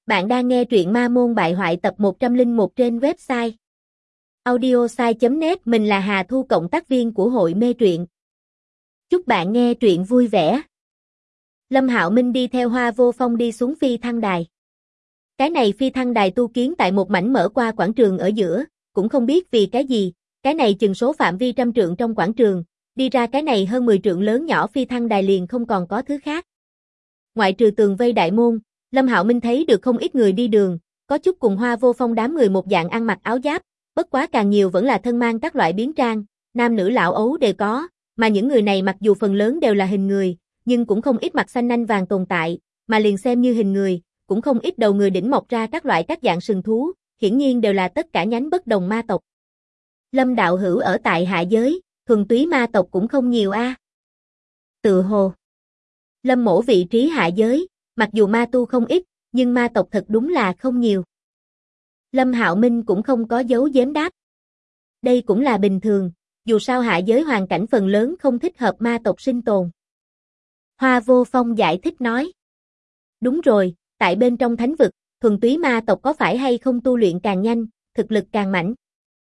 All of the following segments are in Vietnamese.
Bạn đang nghe truyện Ma Môn Bại Hoại tập 101 trên website audiosai.net. Mình là Hà Thu, cộng tác viên của hội mê truyện. Chúc bạn nghe truyện vui vẻ. Lâm Hạo Minh đi theo Hoa Vô Phong đi xuống phi thăng đài. Cái này phi thăng đài tu kiến tại một mảnh mở qua quảng trường ở giữa, cũng không biết vì cái gì, cái này chừng số phạm vi trăm trượng trong quảng trường, đi ra cái này hơn 10 trượng lớn nhỏ phi thăng đài liền không còn có thứ khác. Ngoại trừ tường vây đại môn, Lâm Hạo Minh thấy được không ít người đi đường, có chút cùng Hoa Vô Phong đám người một dạng ăn mặc áo giáp, bất quá càng nhiều vẫn là thân mang các loại biến trang, nam nữ lão ấu đều có, mà những người này mặc dù phần lớn đều là hình người, nhưng cũng không ít mặt xanh nanh vàng tồn tại, mà liền xem như hình người, cũng không ít đầu người đỉnh mọc ra các loại các dạng sừng thú, hiển nhiên đều là tất cả nhánh bất đồng ma tộc. Lâm đạo hữu ở tại hạ giới, thuần túy ma tộc cũng không nhiều a. Tự hồ Lâm mỗ vị trí hạ giới, mặc dù ma tu không ít, nhưng ma tộc thật đúng là không nhiều. Lâm Hạo Minh cũng không có giấu giếm đáp. Đây cũng là bình thường, dù sao hạ giới hoàn cảnh phần lớn không thích hợp ma tộc sinh tồn. Hoa Vô Phong giải thích nói. Đúng rồi, tại bên trong thánh vực, thuần túy ma tộc có phải hay không tu luyện càng nhanh, thực lực càng mạnh?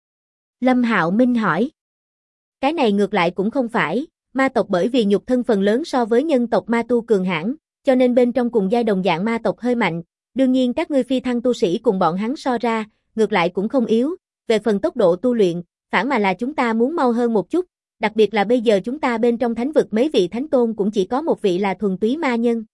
Lâm Hạo Minh hỏi. Cái này ngược lại cũng không phải, ma tộc bởi vì nhục thân phần lớn so với nhân tộc ma tu cường hãn, cho nên bên trong cùng giai đồng dạng ma tộc hơi mạnh, đương nhiên các ngươi phi thăng tu sĩ cùng bọn hắn so ra, ngược lại cũng không yếu, về phần tốc độ tu luyện, phản mà là chúng ta muốn mau hơn một chút, đặc biệt là bây giờ chúng ta bên trong thánh vực mấy vị thánh tôn cũng chỉ có một vị là thuần túy ma nhân.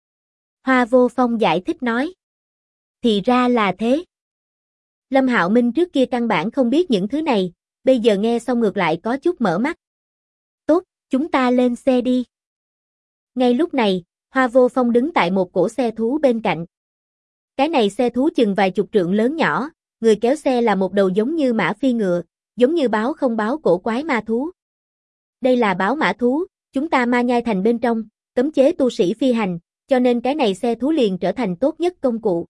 Hoa Vô Phong giải thích nói. Thì ra là thế. Lâm Hạo Minh trước kia căn bản không biết những thứ này, bây giờ nghe xong ngược lại có chút mở mắt. Tốt, chúng ta lên xe đi. Ngay lúc này, Hoa Vô Phong đứng tại một cỗ xe thú bên cạnh. Cái này xe thú chừng vài chục trượng lớn nhỏ, người kéo xe là một đầu giống như mã phi ngựa, giống như báo không báo cổ quái ma thú. Đây là báo mã thú, chúng ta Ma Nhai thành bên trong, cấm chế tu sĩ phi hành, cho nên cái này xe thú liền trở thành tốt nhất công cụ.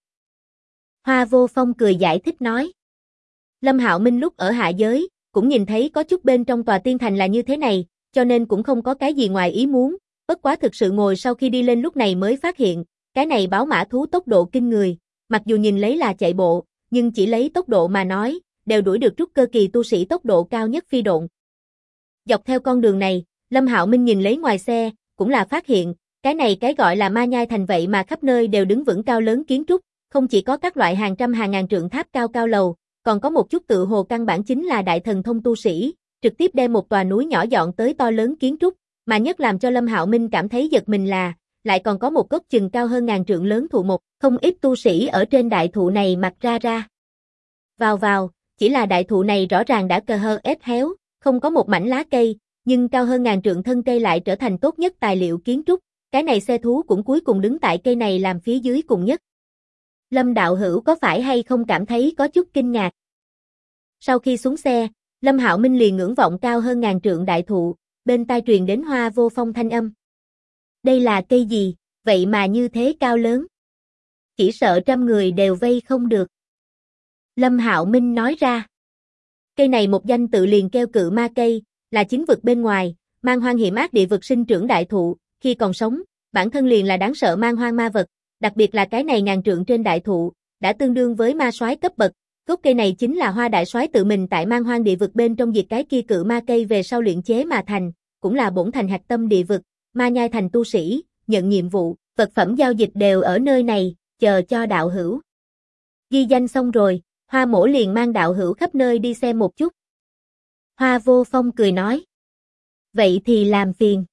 Hoa Vô Phong cười giải thích nói. Lâm Hạo Minh lúc ở hạ giới, cũng nhìn thấy có chút bên trong tòa tiên thành là như thế này, cho nên cũng không có cái gì ngoài ý muốn. Bất quá thực sự ngồi sau khi đi lên lúc này mới phát hiện, cái này báo mã thú tốc độ kinh người, mặc dù nhìn lấy là chạy bộ, nhưng chỉ lấy tốc độ mà nói, đều đuổi được trúc cơ kỳ tu sĩ tốc độ cao nhất phi độn. Dọc theo con đường này, Lâm Hạo Minh nhìn lấy ngoài xe, cũng là phát hiện, cái này cái gọi là Ma Nhai thành vậy mà khắp nơi đều đứng vững cao lớn kiến trúc, không chỉ có các loại hàng trăm hàng ngàn trượng tháp cao cao lầu, còn có một chút tự hồ căn bản chính là đại thần thông tu sĩ, trực tiếp đem một tòa núi nhỏ dọn tới to lớn kiến trúc. Mà nhất làm cho Lâm Hạo Minh cảm thấy giật mình là, lại còn có một gốc chừng cao hơn ngàn trượng lớn thụ một, không ít tu sĩ ở trên đại thụ này mặc ra. Vào, chỉ là đại thụ này rõ ràng đã cờ hơ ép héo, không có một mảnh lá cây, nhưng cao hơn ngàn trượng thân cây lại trở thành tốt nhất tài liệu kiến trúc, cái này xe thú cũng cuối cùng đứng tại cây này làm phía dưới cùng nhất. Lâm đạo hữu có phải hay không cảm thấy có chút kinh ngạc? Sau khi xuống xe, Lâm Hạo Minh liền ngưỡng vọng cao hơn ngàn trượng đại thụ, bên tai truyền đến Hoa Vô Phong thanh âm. Đây là cây gì, vậy mà như thế cao lớn? Chỉ sợ trăm người đều vây không được. Lâm Hạo Minh nói ra. Cây này một danh tự liền kêu Cự Ma cây, là chính vực bên ngoài, man hoang hiểm ác địa vực sinh trưởng đại thụ, khi còn sống, bản thân liền là đáng sợ man hoang ma vật, đặc biệt là cái này ngàn trượng trên đại thụ, đã tương đương với ma soái cấp bậc. Gốc cây này chính là Hoa đại soái tự mình tại man hoang địa vực bên trong diệt cái kia Cự Ma cây về sau luyện chế mà thành, cũng là bổn thành hạch tâm địa vực, Ma Nhai thành tu sĩ, nhận nhiệm vụ, vật phẩm giao dịch đều ở nơi này, chờ cho đạo hữu. Ghi danh xong rồi, Hoa mỗ liền mang đạo hữu khắp nơi đi xem một chút. Hoa Vô Phong cười nói. Vậy thì làm phiền.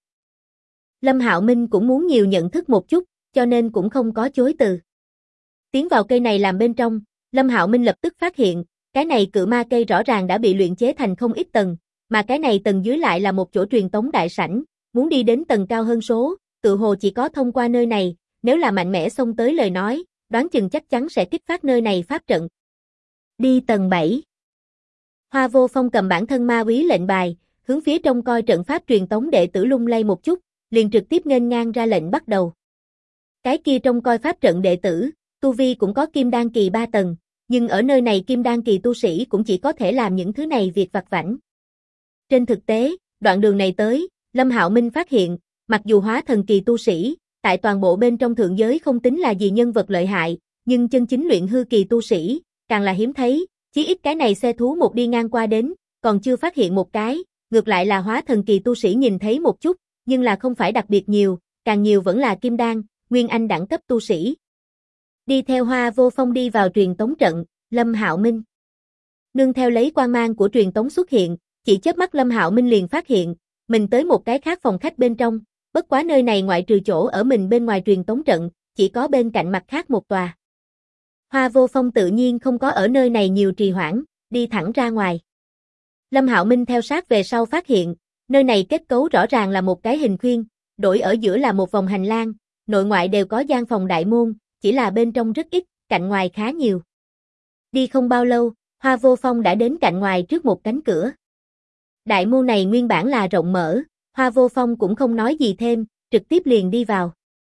Lâm Hạo Minh cũng muốn nhiều nhận thức một chút, cho nên cũng không có chối từ. Tiến vào cây này làm bên trong, Lâm Hạo Minh lập tức phát hiện, cái này Cự Ma cây rõ ràng đã bị luyện chế thành không ít tầng, mà cái này tầng dưới lại là một chỗ truyền tống đại sảnh, muốn đi đến tầng cao hơn số, tự hồ chỉ có thông qua nơi này, nếu là mạnh mẽ xông tới lời nói, đoán chừng chắc chắn sẽ kích phát nơi này pháp trận. Đi tầng 7. Hoa Vô Phong cầm bản thân ma úy lệnh bài, hướng phía trong coi trận pháp truyền tống đệ tử lung lay một chút, liền trực tiếp nghênh ngang ra lệnh bắt đầu. Cái kia trong coi pháp trận đệ tử, tu vi cũng có kim đan kỳ 3 tầng, nhưng ở nơi này kim đan kỳ tu sĩ cũng chỉ có thể làm những thứ này việc vặt vãnh. Trên thực tế, đoạn đường này tới, Lâm Hạo Minh phát hiện, mặc dù hóa thần kỳ tu sĩ, tại toàn bộ bên trong thượng giới không tính là gì nhân vật lợi hại, nhưng chân chính luyện hư kỳ tu sĩ, càng là hiếm thấy, chí ít cái này xe thú một đi ngang qua đến, còn chưa phát hiện một cái, ngược lại là hóa thần kỳ tu sĩ nhìn thấy một chút, nhưng là không phải đặc biệt nhiều, càng nhiều vẫn là kim đan, nguyên anh đẳng cấp tu sĩ. Đi theo Hoa Vô Phong đi vào truyền tống trận, Lâm Hạo Minh. Nương theo lấy quang mang của truyền tống xuất hiện, chỉ chớp mắt Lâm Hạo Minh liền phát hiện, mình tới một cái khác phòng khách bên trong, bất quá nơi này ngoại trừ chỗ ở mình bên ngoài truyền tống trận, chỉ có bên cạnh mặt khác một tòa. Hoa Vô Phong tự nhiên không có ở nơi này nhiều trì hoãn, đi thẳng ra ngoài. Lâm Hạo Minh theo sát về sau phát hiện, nơi này kết cấu rõ ràng là một cái hình khuyên, đổi ở giữa là một vòng hành lang, nội ngoại đều có gian phòng đại môn, chỉ là bên trong rất ít, cạnh ngoài khá nhiều. Đi không bao lâu, Hoa Vô Phong đã đến cạnh ngoài trước một cánh cửa. Đại môn này nguyên bản là rộng mở, Hoa Vô Phong cũng không nói gì thêm, trực tiếp liền đi vào.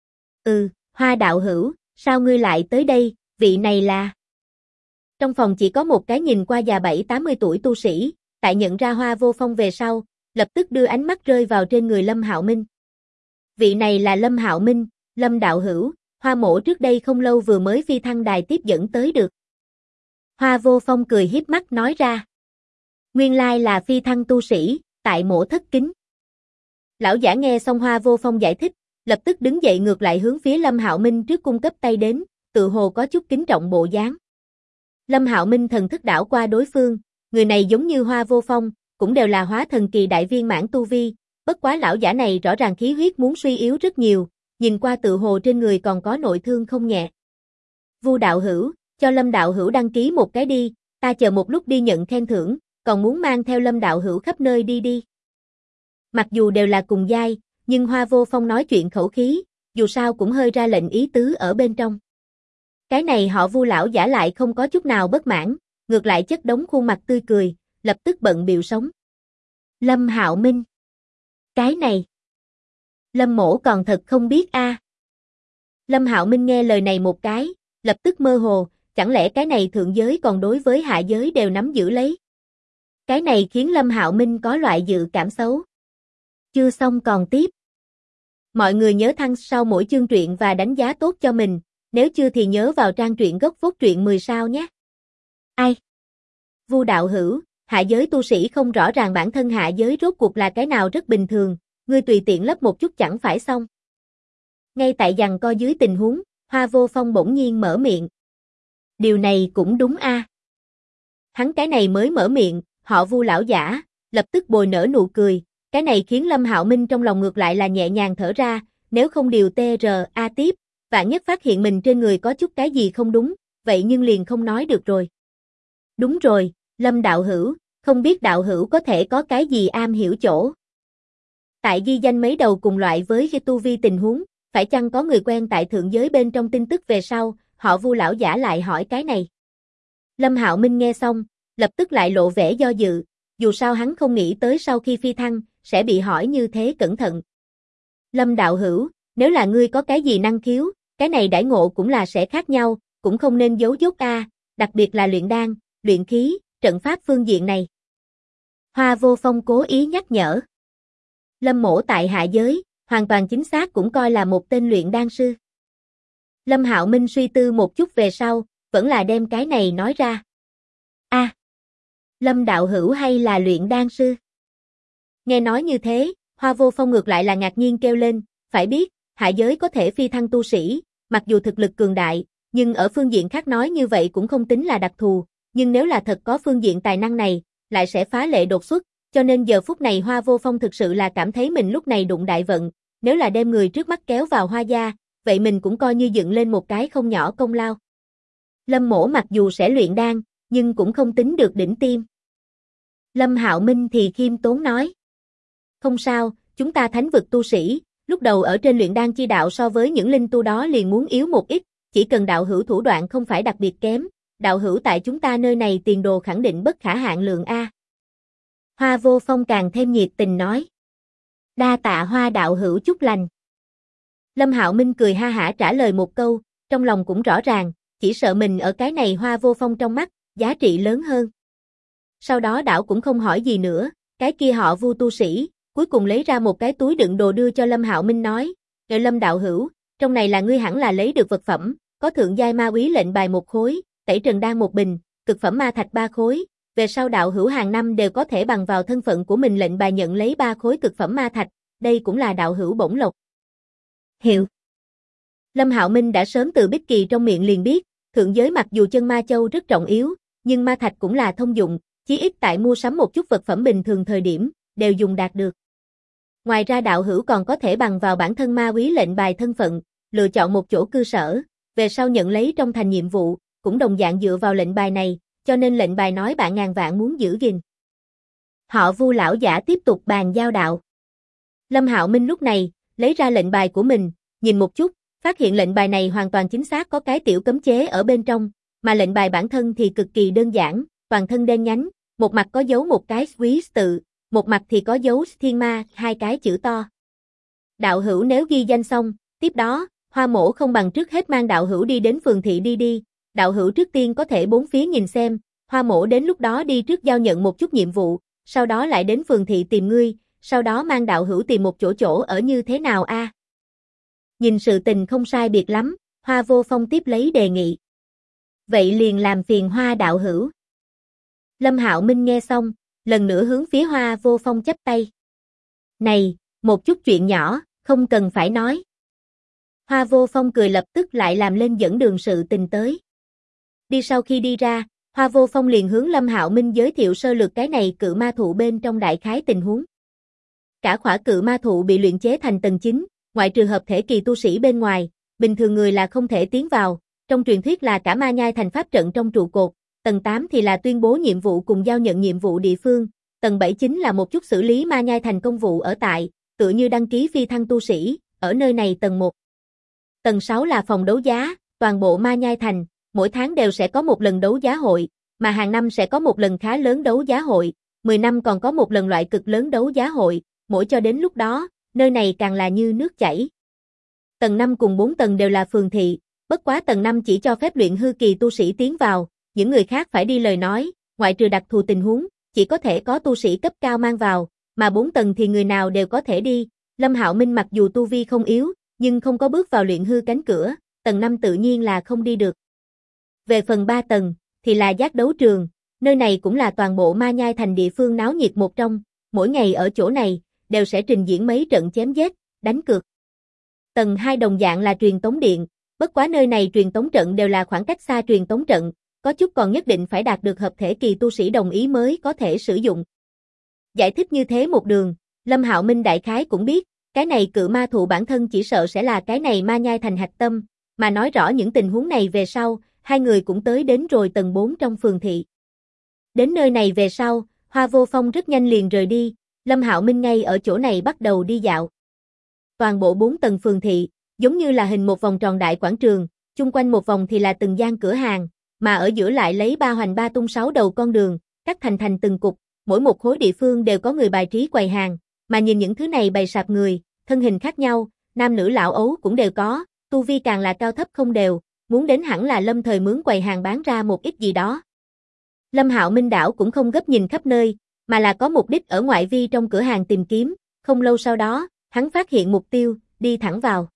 Hoa đạo hữu, sao ngươi lại tới đây, vị này là... Trong phòng chỉ có một cái nhìn qua già 70-80 tuổi tu sĩ, tại nhận ra Hoa Vô Phong về sau, lập tức đưa ánh mắt rơi vào trên người Lâm Hạo Minh. Vị này là Lâm Hạo Minh, Lâm đạo hữu, Hoa mỗ trước đây không lâu vừa mới phi thăng đài tiếp dẫn tới được. Hoa Vô Phong cười hiếp mắt nói ra. Nguyên lai là phi thăng tu sĩ, tại mỗ thất kính. Lão giả nghe xong Hoa Vô Phong giải thích, lập tức đứng dậy ngược lại hướng phía Lâm Hạo Minh trước cung cấp tay đến, tự hồ có chút kính trọng bộ dáng. Lâm Hạo Minh thần thức đảo qua đối phương, người này giống như Hoa Vô Phong, cũng đều là hóa thần kỳ đại viên mãn tu vi, bất quá lão giả này rõ ràng khí huyết muốn suy yếu rất nhiều, nhìn qua tự hồ trên người còn có nội thương không nhẹ. Vu đạo hữu, cho Lâm đạo hữu đăng ký một cái đi, ta chờ một lúc đi nhận khen thưởng, còn muốn mang theo Lâm đạo hữu khắp nơi đi đi. Mặc dù đều là cùng giai, nhưng Hoa Vô Phong nói chuyện khẩu khí, dù sao cũng hơi ra lệnh ý tứ ở bên trong. Cái này họ Vu lão giả lại không có chút nào bất mãn, ngược lại chất đống khuôn mặt tươi cười, lập tức bận bịu sống. Lâm Hạo Minh. Cái này. Lâm mỗ còn thật không biết a. Lâm Hạo Minh nghe lời này một cái, lập tức mơ hồ, chẳng lẽ cái này thượng giới còn đối với hạ giới đều nắm giữ lấy. Cái này khiến Lâm Hạo Minh có loại dự cảm xấu. Chưa xong còn tiếp. Mọi người nhớ thăng sau mỗi chương truyện và đánh giá tốt cho mình, nếu chưa thì nhớ vào trang truyện gốc phốt truyện 10 sao nhé. Ai? Vu đạo hữu, hạ giới tu sĩ không rõ ràng bản thân hạ giới rốt cuộc là cái nào rất bình thường, ngươi tùy tiện lấp một chút chẳng phải xong. Ngay tại giằng co dưới tình huống, Hoa Vô Phong bỗng nhiên mở miệng. Điều này cũng đúng a. Hắn cái này mới mở miệng, họ Vu lão giả, lập tức bồi nở nụ cười, cái này khiến Lâm Hạo Minh trong lòng ngược lại là nhẹ nhàng thở ra, nếu không điều TRA tiếp, vạn nhất phát hiện mình trên người có chút cái gì không đúng, vậy nhưng liền không nói được rồi. Đúng rồi, Lâm đạo hữu, không biết đạo hữu có thể có cái gì am hiểu chỗ. Tại ghi danh mấy đầu cùng loại với tu vi tình huống, phải chăng có người quen tại thượng giới bên trong tin tức về sau, họ Vu lão giả lại hỏi cái này. Lâm Hạo Minh nghe xong, lập tức lại lộ vẻ do dự, dù sao hắn không nghĩ tới sau khi phi thăng, sẽ bị hỏi như thế cẩn thận. Lâm đạo hữu, nếu là ngươi có cái gì năng khiếu, cái này đãi ngộ cũng là sẽ khác nhau, cũng không nên giấu dốt a, đặc biệt là luyện đan, luyện khí, trận pháp phương diện này. Hoa Vô Phong cố ý nhắc nhở. Lâm mỗ tại hạ giới, hoàn toàn chính xác cũng coi là một tên luyện đan sư. Lâm Hạo Minh suy tư một chút về sau, vẫn là đem cái này nói ra. A, Lâm đạo hữu hay là luyện đan sư? Nghe nói như thế, Hoa Vô Phong ngược lại là ngạc nhiên kêu lên, phải biết, hạ giới có thể phi thăng tu sĩ, mặc dù thực lực cường đại, nhưng ở phương diện khác nói như vậy cũng không tính là đặc thù, nhưng nếu là thật có phương diện tài năng này, lại sẽ phá lệ đột xuất, cho nên giờ phút này Hoa Vô Phong thực sự là cảm thấy mình lúc này đụng đại vận, nếu là đem người trước mắt kéo vào Hoa gia, vậy mình cũng coi như dựng lên một cái không nhỏ công lao. Lâm mỗ mặc dù sẽ luyện đan, nhưng cũng không tính được đỉnh tiêm. Lâm Hạo Minh thì khiêm tốn nói. Không sao, chúng ta thánh vực tu sĩ, lúc đầu ở trên luyện đan chi đạo so với những linh tu đó liền muốn yếu một ít, chỉ cần đạo hữu thủ đoạn không phải đặc biệt kém, đạo hữu tại chúng ta nơi này tiền đồ khẳng định bất khả hạn lượng a. Hoa Vô Phong càng thêm nhiệt tình nói. Đa tạ Hoa đạo hữu chúc lành. Lâm Hạo Minh cười ha hả trả lời một câu, trong lòng cũng rõ ràng, chỉ sợ mình ở cái này Hoa Vô Phong trong mắt, giá trị lớn hơn. Sau đó đảo cũng không hỏi gì nữa, cái kia họ Vu tu sĩ, cuối cùng lấy ra một cái túi đựng đồ đưa cho Lâm Hạo Minh nói, "Ngợi Lâm đạo hữu, trong này là ngươi hẳn là lấy được vật phẩm, có thượng giai ma úy lệnh bài 1 khối, tẩy trần đan 1 bình, cực phẩm ma thạch 3 khối. Về sau đạo hữu hàng năm đều có thể bằng vào thân phận của mình lệnh bài nhận lấy 3 khối cực phẩm ma thạch, đây cũng là đạo hữu bổng lộc. Hiệu. Lâm Hạo Minh đã sớm từ Bích Kỳ trong miệng liền biết, thượng giới mặc dù chân ma châu rất trọng yếu, nhưng ma thạch cũng là thông dụng, chí ít tại mua sắm một chút vật phẩm bình thường thời điểm, đều dùng đạt được. Ngoài ra đạo hữu còn có thể bằng vào bản thân ma úy lệnh bài thân phận, lựa chọn một chỗ cư sở, về sau nhận lấy trong thành nhiệm vụ, cũng đồng dạng dựa vào lệnh bài này, cho nên lệnh bài nói bạn ngàn vạn muốn giữ gìn. Họ Vu lão giả tiếp tục bàn giao đạo. Lâm Hạo Minh lúc này, lấy ra lệnh bài của mình, nhìn một chút, phát hiện lệnh bài này hoàn toàn chính xác có cái tiểu cấm chế ở bên trong, mà lệnh bài bản thân thì cực kỳ đơn giản, toàn thân đen nhánh, một mặt có dấu một cái quý tự, một mặt thì có dấu thiên ma, 2 cái chữ to. Đạo hữu nếu ghi danh xong, tiếp đó, Hoa Mổ không bằng trước hết mang đạo hữu đi đến phường thị đi, đạo hữu trước tiên có thể bốn phía nhìn xem, Hoa Mổ đến lúc đó đi trước giao nhận một chút nhiệm vụ, sau đó lại đến phường thị tìm ngươi, sau đó mang đạo hữu tìm một chỗ ở như thế nào a? Nhìn sự tình không sai biệt lắm, Hoa Vô Phong tiếp lấy đề nghị. Vậy liền làm phiền Hoa đạo hữu. Lâm Hạo Minh nghe xong, lần nữa hướng phía Hoa Vô Phong chắp tay. Này, một chút chuyện nhỏ, không cần phải nói. Hoa Vô Phong cười lập tức lại làm lên dẫn đường sự tình tới. Đi sau khi đi ra, Hoa Vô Phong liền hướng Lâm Hạo Minh giới thiệu sơ lược cái này cự ma thụ bên trong đại khái tình huống. Cả khỏa cự ma thụ bị luyện chế thành tầng 9, ngoại trừ hợp thể kỳ tu sĩ bên ngoài, bình thường người là không thể tiến vào, trong truyền thuyết là cả ma nhai thành pháp trận trong trụ cột, tầng 8 thì là tuyên bố nhiệm vụ cùng giao nhận nhiệm vụ địa phương, tầng 7 chính là một chút xử lý ma nhai thành công vụ ở tại, tựa như đăng ký phi thăng tu sĩ, ở nơi này tầng 1. Tầng 6 là phòng đấu giá, toàn bộ ma nhai thành, mỗi tháng đều sẽ có một lần đấu giá hội, mà hàng năm sẽ có một lần khá lớn đấu giá hội, 10 năm còn có một lần loại cực lớn đấu giá hội, mỗi cho đến lúc đó, nơi này càng là như nước chảy. Tầng 5 cùng 4 tầng đều là phường thị, bất quá tầng 5 chỉ cho phép luyện hư kỳ tu sĩ tiến vào, những người khác phải đi lời nói, ngoại trừ đặc thù tình huống, chỉ có thể có tu sĩ cấp cao mang vào, mà 4 tầng thì người nào đều có thể đi. Lâm Hạo Minh mặc dù tu vi không yếu, nhưng không có bước vào luyện hư cánh cửa, tầng 5 tự nhiên là không đi được. Về phần 3 tầng, thì là giác đấu trường, nơi này cũng là toàn bộ ma nhai thành địa phương náo nhiệt một trong, mỗi ngày ở chỗ này, đều sẽ trình diễn mấy trận chém giết, đánh cược. Tầng 2 đồng dạng là truyền tống điện, bất quá nơi này truyền tống trận đều là khoảng cách xa truyền tống trận, có chút còn nhất định phải đạt được hợp thể kỳ tu sĩ đồng ý mới có thể sử dụng. Giải thích như thế một đường, Lâm Hạo Minh đại khái cũng biết, cái này cự ma thụ bản thân chỉ sợ sẽ là cái này ma nhai thành hạch tâm, mà nói rõ những tình huống này về sau, hai người cũng tới đến rồi tầng 4 trong phường thị. Đến nơi này về sau, Hoa Vô Phong rất nhanh liền rời đi, Lâm Hạo Minh ngay ở chỗ này bắt đầu đi dạo. Toàn bộ 4 tầng phường thị, giống như là hình một vòng tròn đại quảng trường, chung quanh một vòng thì là từng gian cửa hàng, mà ở giữa lại lấy 3 hoành 3 tung 6 đầu con đường, cắt thành từng cục, mỗi một khối địa phương đều có người bài trí quầy hàng, mà nhìn những thứ này bày sạp người, thân hình khác nhau, nam nữ lão ấu cũng đều có, tu vi càng là cao thấp không đều, muốn đến hẳn là lâm thời mướn quầy hàng bán ra một ít gì đó. Lâm Hạo Minh đảo cũng không gấp nhìn khắp nơi, mà là có mục đích ở ngoại vi trong cửa hàng tìm kiếm, không lâu sau đó, hắn phát hiện mục tiêu, đi thẳng vào.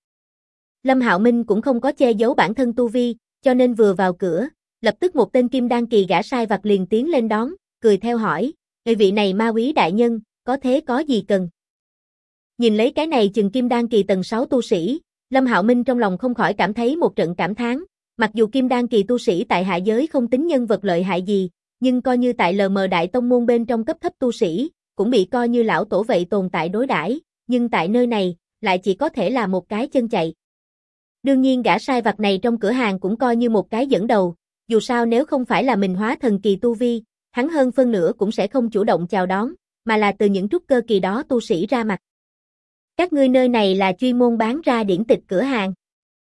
Lâm Hạo Minh cũng không có che giấu bản thân tu vi, cho nên vừa vào cửa, lập tức một tên kim đan kỳ gã sai vặt liền tiến lên đón, cười theo hỏi, người vị này ma úy đại nhân, có thế có gì cần? Nhìn lấy cái này chừng kim đan kỳ tầng 6 tu sĩ, Lâm Hạo Minh trong lòng không khỏi cảm thấy một trận cảm thán, mặc dù kim đan kỳ tu sĩ tại hạ giới không tính nhân vật lợi hại gì, nhưng coi như tại LM đại tông môn bên trong cấp thấp tu sĩ, cũng bị coi như lão tổ vậy tồn tại đối đãi, nhưng tại nơi này, lại chỉ có thể là một cái chân chạy. Đương nhiên gã sai vặt này trong cửa hàng cũng coi như một cái dẫn đầu, dù sao nếu không phải là mình hóa thần kỳ tu vi, hắn hơn phân nửa cũng sẽ không chủ động chào đón, mà là từ những trúc cơ kỳ đó tu sĩ ra mặt. Các ngươi nơi này là chuyên môn bán ra điển tịch cửa hàng.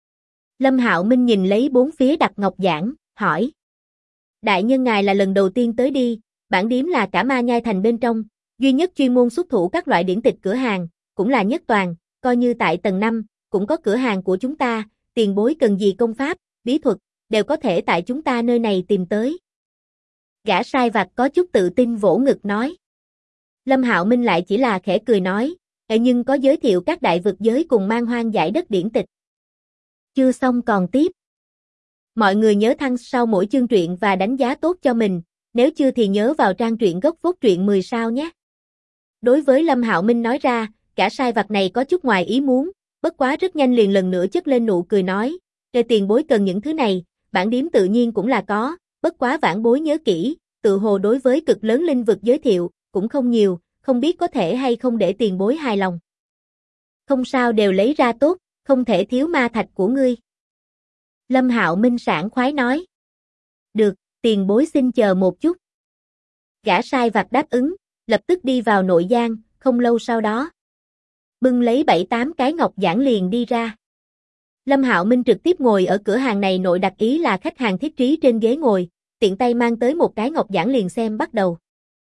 Lâm Hạo Minh nhìn lấy bốn phía đặt ngọc giảng, hỏi. Đại nhân ngài là lần đầu tiên tới đi, bản điếm là cả ma nhai thành bên trong, duy nhất chuyên môn xuất thủ các loại điển tịch cửa hàng, cũng là nhất toàn, coi như tại tầng 5, cũng có cửa hàng của chúng ta, tiền bối cần gì công pháp, bí thuật, đều có thể tại chúng ta nơi này tìm tới. Gã sai vặt có chút tự tin vỗ ngực nói. Lâm Hạo Minh lại chỉ là khẽ cười nói, nhưng có giới thiệu các đại vực giới cùng man hoang giải đất điển tịch. Chưa xong còn tiếp. Mọi người nhớ thăng sau mỗi chương truyện và đánh giá tốt cho mình, nếu chưa thì nhớ vào trang truyện gốc phốt truyện 10 sao nhé. Đối với Lâm Hạo Minh nói ra, cả sai vặt này có chút ngoài ý muốn, bất quá rất nhanh liền lần nữa chất lên nụ cười nói, "Kê tiền bối cần những thứ này, bản điếm tự nhiên cũng là có, bất quá vãn bối nhớ kỹ, tự hồ đối với cực lớn linh vực giới thiệu, cũng không nhiều, không biết có thể hay không để tiền bối hài lòng." "Không sao, đều lấy ra tốt, không thể thiếu ma thạch của ngươi." Lâm Hạo Minh sảng khoái nói. "Được, tiền bối xin chờ một chút." Gã sai vặt đáp ứng, lập tức đi vào nội gian, không lâu sau đó bưng lấy 7-8 cái ngọc giản liền đi ra. Lâm Hạo Minh trực tiếp ngồi ở cửa hàng này nội, đặc ý là khách hàng thiết trí trên ghế ngồi, tiện tay mang tới một cái ngọc giản liền xem bắt đầu.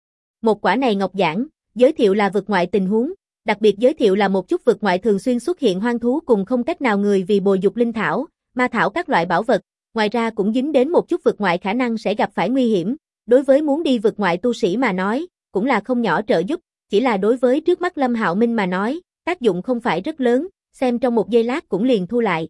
Một quả này ngọc giản, giới thiệu là vực ngoại tình huống, đặc biệt giới thiệu là một chút vực ngoại thường xuyên xuất hiện hoang thú cùng không cách nào người vì bồi dục linh thảo, ma thảo các loại bảo vật, ngoài ra cũng dính đến một chút vực ngoại khả năng sẽ gặp phải nguy hiểm, đối với muốn đi vực ngoại tu sĩ mà nói, cũng là không nhỏ trợ giúp, chỉ là đối với trước mắt Lâm Hạo Minh mà nói, tác dụng không phải rất lớn, xem trong một giây lát cũng liền thu lại.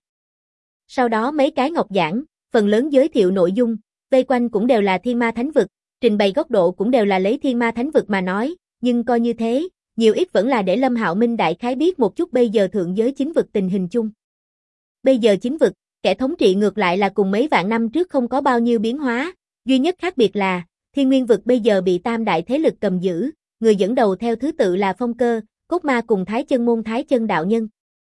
Sau đó mấy cái ngọc giản, phần lớn giới thiệu nội dung, vây quanh cũng đều là thiên ma thánh vực, trình bày góc độ cũng đều là lấy thiên ma thánh vực mà nói, nhưng coi như thế, nhiều ít vẫn là để Lâm Hạo Minh đại khái biết một chút bây giờ thượng giới chính vực tình hình chung. Bây giờ chính vực, kẻ thống trị ngược lại là cùng mấy vạn năm trước không có bao nhiêu biến hóa, duy nhất khác biệt là, Thiên Nguyên vực bây giờ bị tam đại thế lực cầm giữ, người dẫn đầu theo thứ tự là Phong Cơ, Cốt Ma cùng Thái Chân Môn Thái Chân đạo nhân.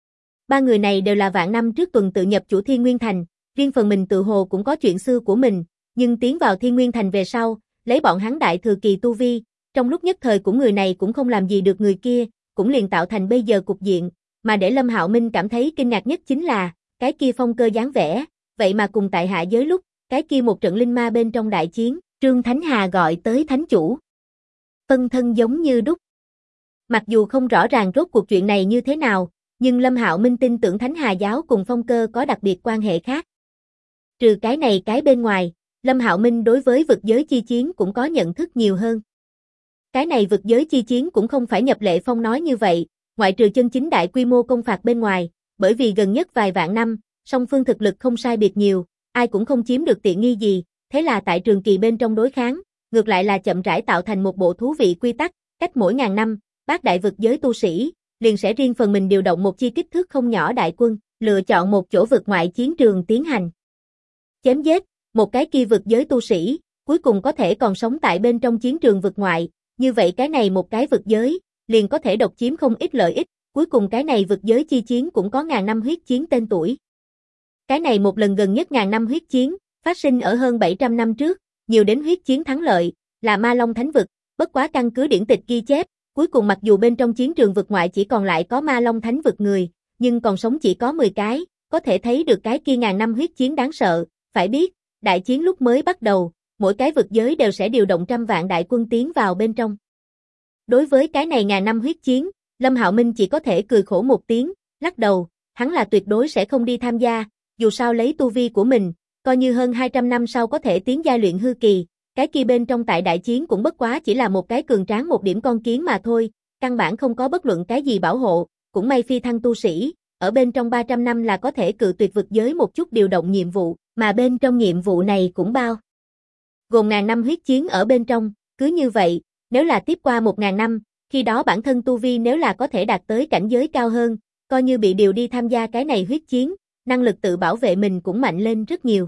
Ba người này đều là vạn năm trước tuần tự nhập chủ Thiên Nguyên Thành, riêng phần mình tự hồ cũng có chuyện xưa của mình, nhưng tiến vào Thiên Nguyên Thành về sau, lấy bọn hắn đại thừa kỳ tu vi, trong lúc nhất thời cũng người này cũng không làm gì được người kia, cũng liền tạo thành bây giờ cục diện, mà để Lâm Hạo Minh cảm thấy kinh ngạc nhất chính là, cái kia Phong Cơ dáng vẻ, vậy mà cùng tại hạ giới lúc, cái kia một trận linh ma bên trong đại chiến, Trương Thánh Hà gọi tới thánh chủ. Phân thân giống như đúc. Mặc dù không rõ ràng rốt cuộc chuyện này như thế nào, nhưng Lâm Hạo Minh tin tưởng Thánh Hà giáo cùng Phong Cơ có đặc biệt quan hệ khác. Trừ cái này cái bên ngoài, Lâm Hạo Minh đối với vực giới chi chiến cũng có nhận thức nhiều hơn. Cái này vực giới chi chiến cũng không phải Nhập Lệ Phong nói như vậy, ngoại trừ chân chính đại quy mô công phạt bên ngoài, bởi vì gần nhất vài vạn năm, song phương thực lực không sai biệt nhiều, ai cũng không chiếm được tiện nghi gì, thế là tại trường kỳ bên trong đối kháng, ngược lại là chậm rãi tạo thành một bộ thú vị quy tắc, cách mỗi ngàn năm, bát đại vực giới tu sĩ liền sẽ riêng phần mình điều động một chi kích thước không nhỏ đại quân, lựa chọn một chỗ vực ngoại chiến trường tiến hành chém giết, một cái kia vực giới tu sĩ, cuối cùng có thể còn sống tại bên trong chiến trường vực ngoại, như vậy cái này một cái vực giới, liền có thể độc chiếm không ít lợi ích, cuối cùng cái này vực giới chi chiến cũng có ngàn năm huyết chiến tên tuổi. Cái này một lần gần nhất ngàn năm huyết chiến, phát sinh ở hơn 700 năm trước, nhiều đến huyết chiến thắng lợi, là Ma Long Thánh vực, bất quá căn cứ điển tịch ghi chép, cuối cùng mặc dù bên trong chiến trường vực ngoại chỉ còn lại có Ma Long Thánh vực người, nhưng còn sống chỉ có 10 cái, có thể thấy được cái kia ngàn năm huyết chiến đáng sợ, phải biết, đại chiến lúc mới bắt đầu, mỗi cái vực giới đều sẽ điều động trăm vạn đại quân tiến vào bên trong. Đối với cái này ngàn năm huyết chiến, Lâm Hạo Minh chỉ có thể cười khổ một tiếng, lắc đầu, hắn là tuyệt đối sẽ không đi tham gia, dù sao lấy tu vi của mình, coi như hơn 200 năm sau có thể tiến giai luyện hư kỳ, cái kia bên trong tại đại chiến cũng bất quá chỉ là một cái cường tráng một điểm con kiến mà thôi, căn bản không có bất luận cái gì bảo hộ, cũng may phi thăng tu sĩ, ở bên trong 300 năm là có thể cự tuyệt vực giới một chút điều động nhiệm vụ, mà bên trong nhiệm vụ này cũng bao gồm ngàn năm huyết chiến ở bên trong, cứ như vậy, nếu là tiếp qua 1000 năm, khi đó bản thân tu vi nếu là có thể đạt tới cảnh giới cao hơn, coi như bị điều đi tham gia cái này huyết chiến, năng lực tự bảo vệ mình cũng mạnh lên rất nhiều.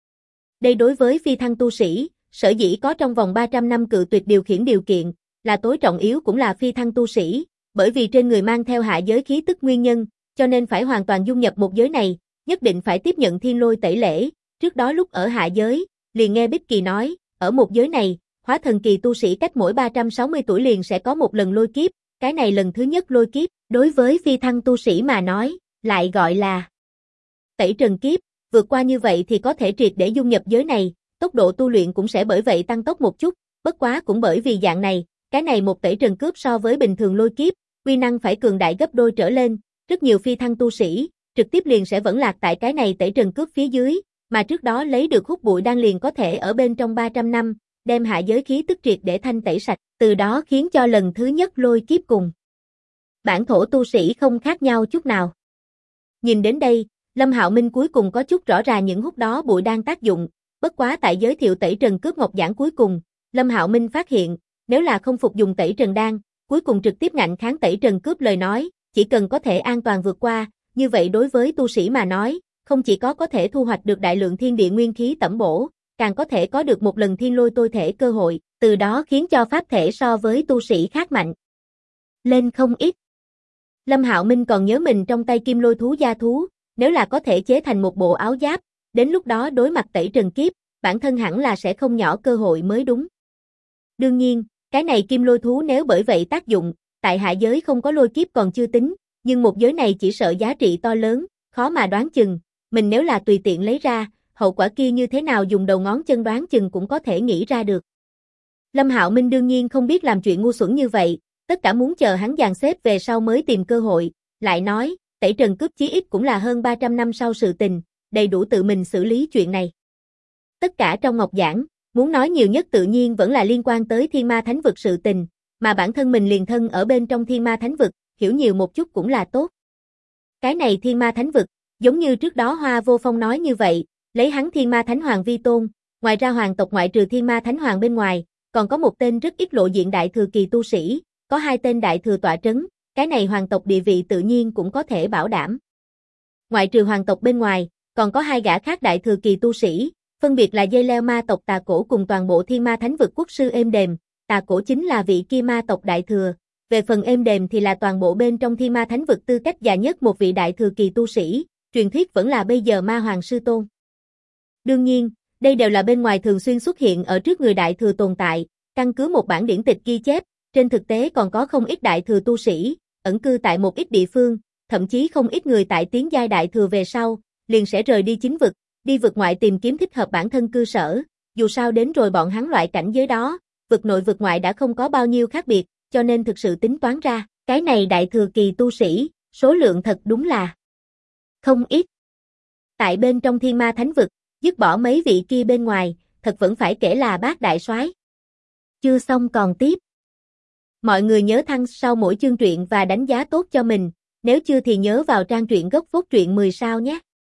Đây đối với phi thăng tu sĩ, sở dĩ có trong vòng 300 năm cự tuyệt điều khiển điều kiện, là tối trọng yếu cũng là phi thăng tu sĩ, bởi vì trên người mang theo hạ giới khí tức nguyên nhân, cho nên phải hoàn toàn dung nhập một giới này, nhất định phải tiếp nhận thiên lôi tẩy lễ, trước đó lúc ở hạ giới, liền nghe Bích Kỳ nói, ở một giới này, hóa thần kỳ tu sĩ cách mỗi 360 tuổi liền sẽ có một lần lôi kiếp, cái này lần thứ nhất lôi kiếp, đối với phi thăng tu sĩ mà nói, lại gọi là tẩy trần kiếp, vượt qua như vậy thì có thể triệt để dung nhập giới này, tốc độ tu luyện cũng sẽ bởi vậy tăng tốc một chút, bất quá cũng bởi vì dạng này, cái này một tẩy trần cướp so với bình thường lôi kiếp, uy năng phải cường đại gấp đôi trở lên, rất nhiều phi thăng tu sĩ, trực tiếp liền sẽ vẫn lạc tại cái này tẩy trần cướp phía dưới, mà trước đó lấy được hút bụi đan liền có thể ở bên trong 300 năm, đem hạ giới khí tức triệt để thanh tẩy sạch, từ đó khiến cho lần thứ nhất lôi kiếp cùng bản thổ tu sĩ không khác nhau chút nào. Nhìn đến đây, Lâm Hạo Minh cuối cùng có chút rõ ràng những hút đó bụi đang tác dụng, bất quá tại giới thiệu tẩy trần cướp ngọc giảng cuối cùng, Lâm Hạo Minh phát hiện, nếu là không phục dùng tẩy trần đan, cuối cùng trực tiếp ngạnh kháng tẩy trần cướp lời nói, chỉ cần có thể an toàn vượt qua, như vậy đối với tu sĩ mà nói, không chỉ có thể thu hoạch được đại lượng thiên địa nguyên khí tẩm bổ, càng có thể có được một lần thiên lôi tôi thể cơ hội, từ đó khiến cho pháp thể so với tu sĩ khác mạnh lên không ít. Lâm Hạo Minh còn nhớ mình trong tay kim lôi thú gia thú, nếu là có thể chế thành một bộ áo giáp, đến lúc đó đối mặt tẩy trần kiếp, bản thân hẳn là sẽ không nhỏ cơ hội mới đúng. Đương nhiên, cái này kim lôi thú nếu bởi vậy tác dụng, tại hạ giới không có lôi kiếp còn chưa tính, nhưng một giới này chỉ sợ giá trị to lớn, khó mà đoán chừng, mình nếu là tùy tiện lấy ra, hậu quả kia như thế nào dùng đầu ngón chân đoán chừng cũng có thể nghĩ ra được. Lâm Hạo Minh đương nhiên không biết làm chuyện ngu xuẩn như vậy, tất cả muốn chờ hắn dàn xếp về sau mới tìm cơ hội, lại nói, tẩy trần cướp chí ít cũng là hơn 300 năm sau sự tình, đầy đủ tự mình xử lý chuyện này. Tất cả trong ngọc giảng, muốn nói nhiều nhất tự nhiên vẫn là liên quan tới thiên ma thánh vực sự tình, mà bản thân mình liền thân ở bên trong thiên ma thánh vực, hiểu nhiều một chút cũng là tốt. Cái này thiên ma thánh vực, giống như trước đó Hoa Vô Phong nói như vậy, lấy hắn thiên ma thánh hoàng vi tôn, ngoài ra hoàng tộc ngoại trừ thiên ma thánh hoàng bên ngoài, còn có một tên rất ít lộ diện đại thừa kỳ tu sĩ, có 2 tên đại thừa tọa trấn, cái này hoàng tộc địa vị tự nhiên cũng có thể bảo đảm. Ngoại trừ hoàng tộc bên ngoài, còn có 2 gã khác đại thừa kỳ tu sĩ, phân biệt là dây leo ma tộc Tà Cổ cùng toàn bộ thiên ma thánh vực quốc sư êm đềm, Tà Cổ chính là vị kia ma tộc đại thừa, về phần êm đềm thì là toàn bộ bên trong thiên ma thánh vực tư cách già nhất một vị đại thừa kỳ tu sĩ, truyền thuyết vẫn là bây giờ ma hoàng sư tôn. Đương nhiên, đây đều là bên ngoài thường xuyên xuất hiện ở trước người đại thừa tồn tại, căn cứ một bản điển tịch ghi chép, trên thực tế còn có không ít đại thừa tu sĩ, ẩn cư tại một ít địa phương, thậm chí không ít người tại tiến giai đại thừa về sau, liền sẽ rời đi chính vực, đi vực ngoại tìm kiếm thích hợp bản thân cư sở, dù sao đến rồi bọn hắn loại cảnh giới đó, vực nội vực ngoại đã không có bao nhiêu khác biệt, cho nên thực sự tính toán ra, cái này đại thừa kỳ tu sĩ, số lượng thật đúng là không ít. Tại bên trong thiên ma thánh vực, dứt bỏ mấy vị kia bên ngoài, thật vẫn phải kể là bát đại soái. Chưa xong còn tiếp. Mọi người nhớ thăng sau mỗi chương truyện và đánh giá tốt cho mình, nếu chưa thì nhớ vào trang truyện gốc phốt truyện 10 sao nhé.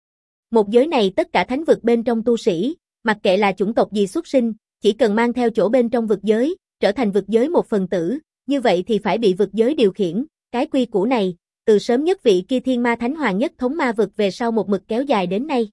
Một giới này tất cả thánh vực bên trong tu sĩ, mặc kệ là chủng tộc gì xuất sinh, chỉ cần mang theo chỗ bên trong vực giới, trở thành vực giới một phần tử, như vậy thì phải bị vực giới điều khiển, cái quy củ này, từ sớm nhất vị kia thiên ma thánh hoàng nhất thống ma vực về sau một mực kéo dài đến nay.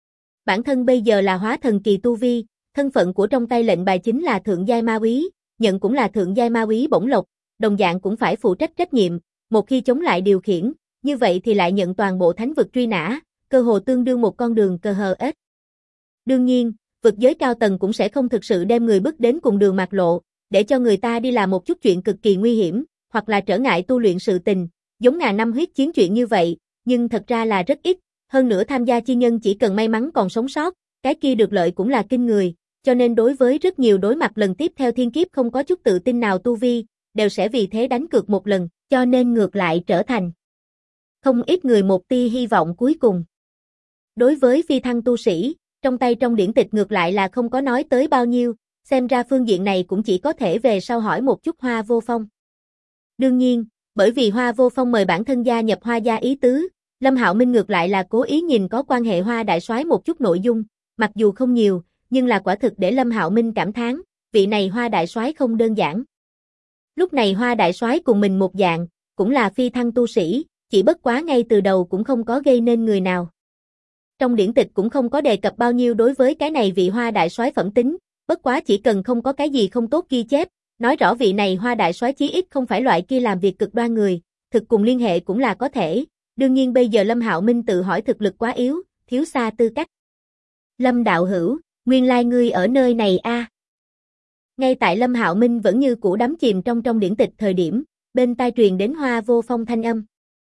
Bản thân bây giờ là hóa thần kỳ tu vi, thân phận của trong tay lệnh bài chính là thượng giai ma úy, nhận cũng là thượng giai ma úy bổng lộc, đồng dạng cũng phải phụ trách trách nhiệm, một khi chống lại điều khiển, như vậy thì lại nhận toàn bộ thánh vực truy nã, cơ hồ tương đương một con đường cờ hờ ếch. Đương nhiên, vực giới cao tầng cũng sẽ không thực sự đem người bước đến cùng đường mạt lộ, để cho người ta đi làm một chút chuyện cực kỳ nguy hiểm, hoặc là trở ngại tu luyện sự tình, giống ngàn năm huyết chiến chuyện như vậy, nhưng thật ra là rất ít, hơn nữa tham gia chi nhân chỉ cần may mắn còn sống sót, cái kia được lợi cũng là kinh người, cho nên đối với rất nhiều đối mặt lần tiếp theo thiên kiếp không có chút tự tin nào tu vi, đều sẽ vì thế đánh cược một lần, cho nên ngược lại trở thành không ít người một tia hy vọng cuối cùng. Đối với phi thăng tu sĩ, trong tay trong điển tịch ngược lại là không có nói tới bao nhiêu, xem ra phương diện này cũng chỉ có thể về sau hỏi một chút Hoa Vô Phong. Đương nhiên, bởi vì Hoa Vô Phong mời bản thân gia nhập Hoa gia ý tứ, Lâm Hạo Minh ngược lại là cố ý nhìn có quan hệ Hoa đại soái một chút nội dung, mặc dù không nhiều, nhưng là quả thực để Lâm Hạo Minh cảm thán, vị này Hoa đại soái không đơn giản. Lúc này Hoa đại soái cùng mình một dạng, cũng là phi thăng tu sĩ, chỉ bất quá ngay từ đầu cũng không có gây nên người nào. Trong điển tịch cũng không có đề cập bao nhiêu đối với cái này vị Hoa đại soái phẩm tính, bất quá chỉ cần không có cái gì không tốt ghi chép, nói rõ vị này Hoa đại soái chí ít không phải loại kia làm việc cực đoan người, thực cùng liên hệ cũng là có thể. Đương nhiên bây giờ Lâm Hạo Minh tự hỏi thực lực quá yếu, thiếu xa tư cách. Lâm đạo hữu, nguyên lai ngươi ở nơi này a. Ngay tại Lâm Hạo Minh vẫn như cũ đắm chìm trong điển tịch thời điểm, bên tai truyền đến Hoa Vô Phong thanh âm.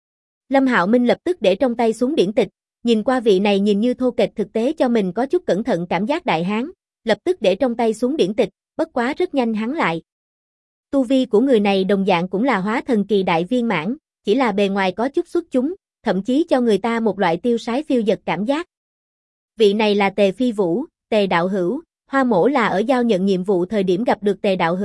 Lâm Hạo Minh lập tức để trong tay xuống điển tịch, nhìn qua vị này nhìn như thô kệch thực tế cho mình có chút cẩn thận cảm giác đại hán, lập tức để trong tay xuống điển tịch, bất quá rất nhanh hắn lại. Tu vi của người này đồng dạng cũng là hóa thần kỳ đại viên mãn, chỉ là bề ngoài có chút xuất chúng, thậm chí cho người ta một loại tiêu sái phiêu dật cảm giác. Vị này là Tề Phi Vũ, Tề đạo hữu, Hoa mỗ là ở giao nhận nhiệm vụ thời điểm gặp được Tề đạo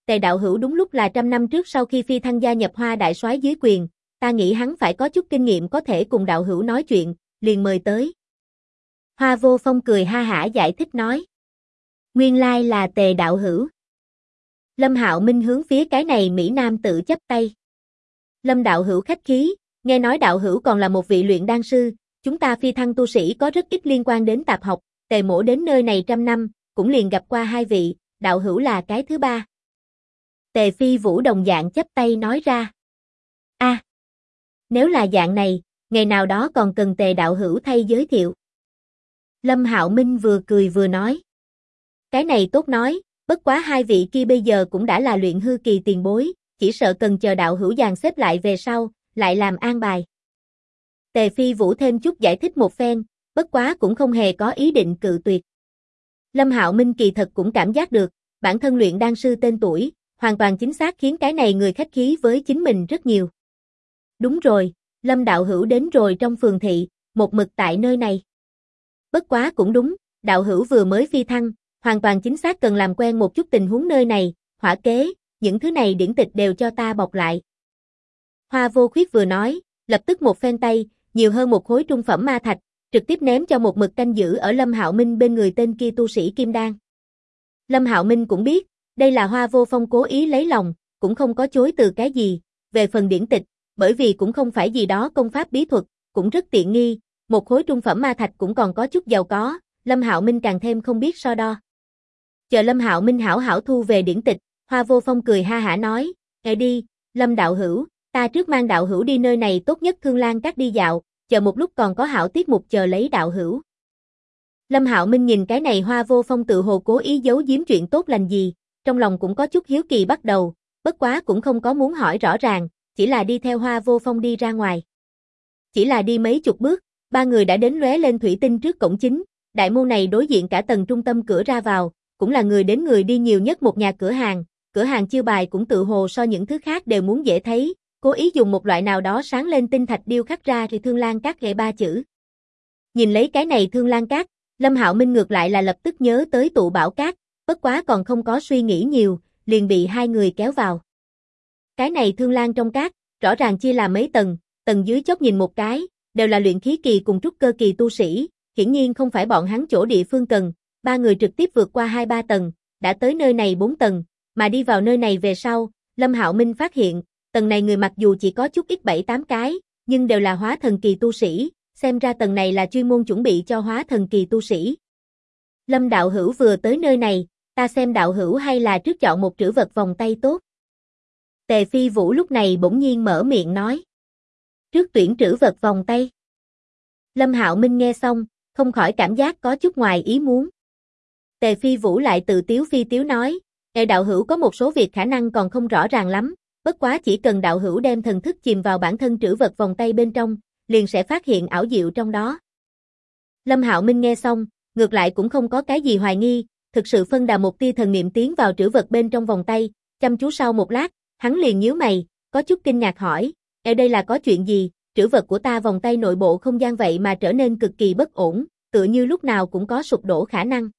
hữu đúng lúc là 100 năm trước sau khi phi thăng gia nhập Hoa đại soái dưới quyền, ta nghĩ hắn phải có chút kinh nghiệm có thể cùng đạo hữu nói chuyện, liền mời tới. Hoa Vô Phong cười ha hả giải thích nói. Nguyên lai là Tề đạo hữu. Lâm Hạo Minh hướng phía cái này Mỹ Nam tự chắp tay. Lâm đạo hữu khách khí, nghe nói đạo hữu còn là một vị luyện đan sư, chúng ta phi thăng tu sĩ có rất ít liên quan đến tạp học, Tề mỗ đến nơi này trăm năm, cũng liền gặp qua hai vị, đạo hữu là cái thứ ba. Tề Phi Vũ đồng dạng chắp tay nói ra. Nếu là dạng này, ngày nào đó còn cần Tề đạo hữu thay giới thiệu. Lâm Hạo Minh vừa cười vừa nói. Cái này tốt nói, bất quá hai vị kia bây giờ cũng đã là luyện hư kỳ tiền bối, chỉ sợ cần chờ đạo hữu dàn xếp lại về sau, lại làm an bài. Tề Phi Vũ thêm chút giải thích một phen, bất quá cũng không hề có ý định cự tuyệt. Lâm Hạo Minh kỳ thật cũng cảm giác được, bản thân luyện đan sư tên tuổi, hoàn toàn chính xác khiến cái này người khách khí với chính mình rất nhiều. Đúng rồi, Lâm đạo hữu đến rồi trong phường thị, một mực tại nơi này. Bất quá cũng đúng, đạo hữu vừa mới phi thăng, hoàn toàn chính xác cần làm quen một chút tình huống nơi này, hỏa kế, những thứ này điển tịch đều cho ta bọc lại. Hoa Vô Khuyết vừa nói, lập tức một phen tay, nhiều hơn một khối trung phẩm ma thạch, trực tiếp ném cho một mực canh giữ ở Lâm Hạo Minh bên người tên kia tu sĩ Kim Đan. Lâm Hạo Minh cũng biết, đây là Hoa Vô Phong cố ý lấy lòng, cũng không có chối từ cái gì, về phần điển tịch, bởi vì cũng không phải gì đó công pháp bí thuật, cũng rất tiện nghi, một khối trung phẩm ma thạch cũng còn có chút giàu có, Lâm Hạo Minh càng thêm không biết so đo. Chờ Lâm Hạo Minh hảo hảo thu về điển tịch, Hoa Vô Phong cười ha hả nói, nghe đi, Lâm đạo hữu, ta trước mang đạo hữu đi nơi này tốt nhất Thương Lan Các đi dạo, chờ một lúc còn có hảo tiết mục chờ lấy đạo hữu. Lâm Hạo Minh nhìn cái này Hoa Vô Phong tự hồ cố ý giấu giếm chuyện tốt lành gì, trong lòng cũng có chút hiếu kỳ bắt đầu, bất quá cũng không có muốn hỏi rõ ràng, chỉ là đi theo Hoa Vô Phong đi ra ngoài. Chỉ là đi mấy chục bước, ba người đã đến lóe lên thủy tinh trước cổng chính, đại môn này đối diện cả tầng trung tâm cửa ra vào, cũng là người đến người đi nhiều nhất một nhà cửa hàng chiêu bài cũng tự hồ so những thứ khác đều muốn dễ thấy, cố ý dùng một loại nào đó sáng lên tinh thạch điêu khắc ra thì Thương Lan Các ghệ ba chữ. Nhìn lấy cái này Thương Lan Các, Lâm Hạo Minh ngược lại là lập tức nhớ tới tụ bảo các, bất quá còn không có suy nghĩ nhiều, liền bị hai người kéo vào. Cái này Thương Lan trong các, rõ ràng chia làm mấy tầng, tầng dưới chót nhìn một cái, đều là luyện khí kỳ cùng trúc cơ kỳ tu sĩ, hiển nhiên không phải bọn hắn chỗ địa phương cần, ba người trực tiếp vượt qua 2-3 tầng, đã tới nơi này 4 tầng, mà đi vào nơi này về sau, Lâm Hạo Minh phát hiện, tầng này người mặc dù chỉ có chút ít 7-8 cái, nhưng đều là hóa thần kỳ tu sĩ, xem ra tầng này là chuyên môn chuẩn bị cho hóa thần kỳ tu sĩ. Lâm đạo hữu vừa tới nơi này, ta xem đạo hữu hay là trước chọn một trữ vật vòng tay tốt. Tề Phi Vũ lúc này bỗng nhiên mở miệng nói. Trước tuyển trữ vật vòng tay. Lâm Hạo Minh nghe xong, không khỏi cảm giác có chút ngoài ý muốn. Tề Phi Vũ lại tự tiếu phi tiếu nói, đạo hữu có một số việc khả năng còn không rõ ràng lắm, bất quá chỉ cần đạo hữu đem thần thức chìm vào bản thân trữ vật vòng tay bên trong, liền sẽ phát hiện ảo diệu trong đó. Lâm Hạo Minh nghe xong, ngược lại cũng không có cái gì hoài nghi, thực sự phân đà một tia thần niệm tiến vào trữ vật bên trong vòng tay, chăm chú sau một lát, hắn liền nhíu mày, có chút kinh ngạc hỏi, ở đây là có chuyện gì, trữ vật của ta vòng tay nội bộ không gian vậy mà trở nên cực kỳ bất ổn, tựa như lúc nào cũng có sụp đổ khả năng.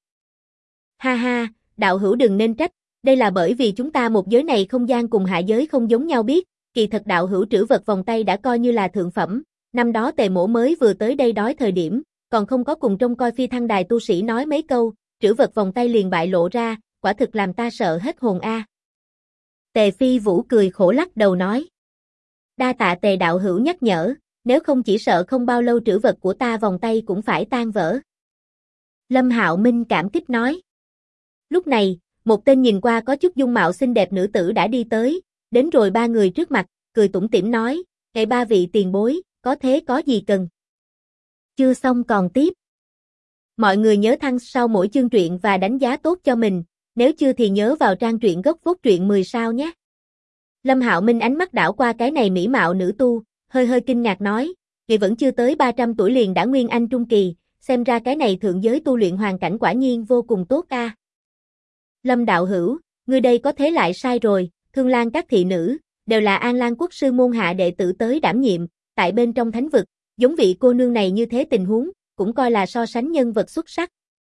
Ha ha, đạo hữu đừng nên trách, đây là bởi vì chúng ta một giới này không gian cùng hạ giới không giống nhau biết, kỳ thật đạo hữu trữ vật vòng tay đã coi như là thượng phẩm, năm đó Tề mỗ mới vừa tới đây đói thời điểm, còn không có cùng trông coi phi thăng đài tu sĩ nói mấy câu, trữ vật vòng tay liền bại lộ ra, quả thực làm ta sợ hết hồn a. Tề Phi Vũ cười khổ lắc đầu nói. Đa tạ Tề đạo hữu nhắc nhở, nếu không chỉ sợ không bao lâu trữ vật của ta vòng tay cũng phải tan vỡ. Lâm Hạo Minh cảm kích nói. Lúc này, một tên nhìn qua có chút dung mạo xinh đẹp nữ tử đã đi tới, đến rồi ba người trước mặt, cười tủm tỉm nói, ngày ba vị tiền bối, có thế có gì cần? Chưa xong còn tiếp. Mọi người nhớ thăng sau mỗi chương truyện và đánh giá tốt cho mình, nếu chưa thì nhớ vào trang truyện gốc phốt truyện 10 sao nhé. Lâm Hạo Minh ánh mắt đảo qua cái này mỹ mạo nữ tu, hơi kinh ngạc nói, vì vẫn chưa tới 300 tuổi liền đã nguyên anh trung kỳ, xem ra cái này thượng giới tu luyện hoàn cảnh quả nhiên vô cùng tốt a. Lâm đạo hữu, ngươi đây có thế lại sai rồi, Thương Lan các thị nữ, đều là An Lan quốc sư môn hạ đệ tử tới đảm nhiệm, tại bên trong thánh vực, giống vị cô nương này như thế tình huống, cũng coi là so sánh nhân vật xuất sắc.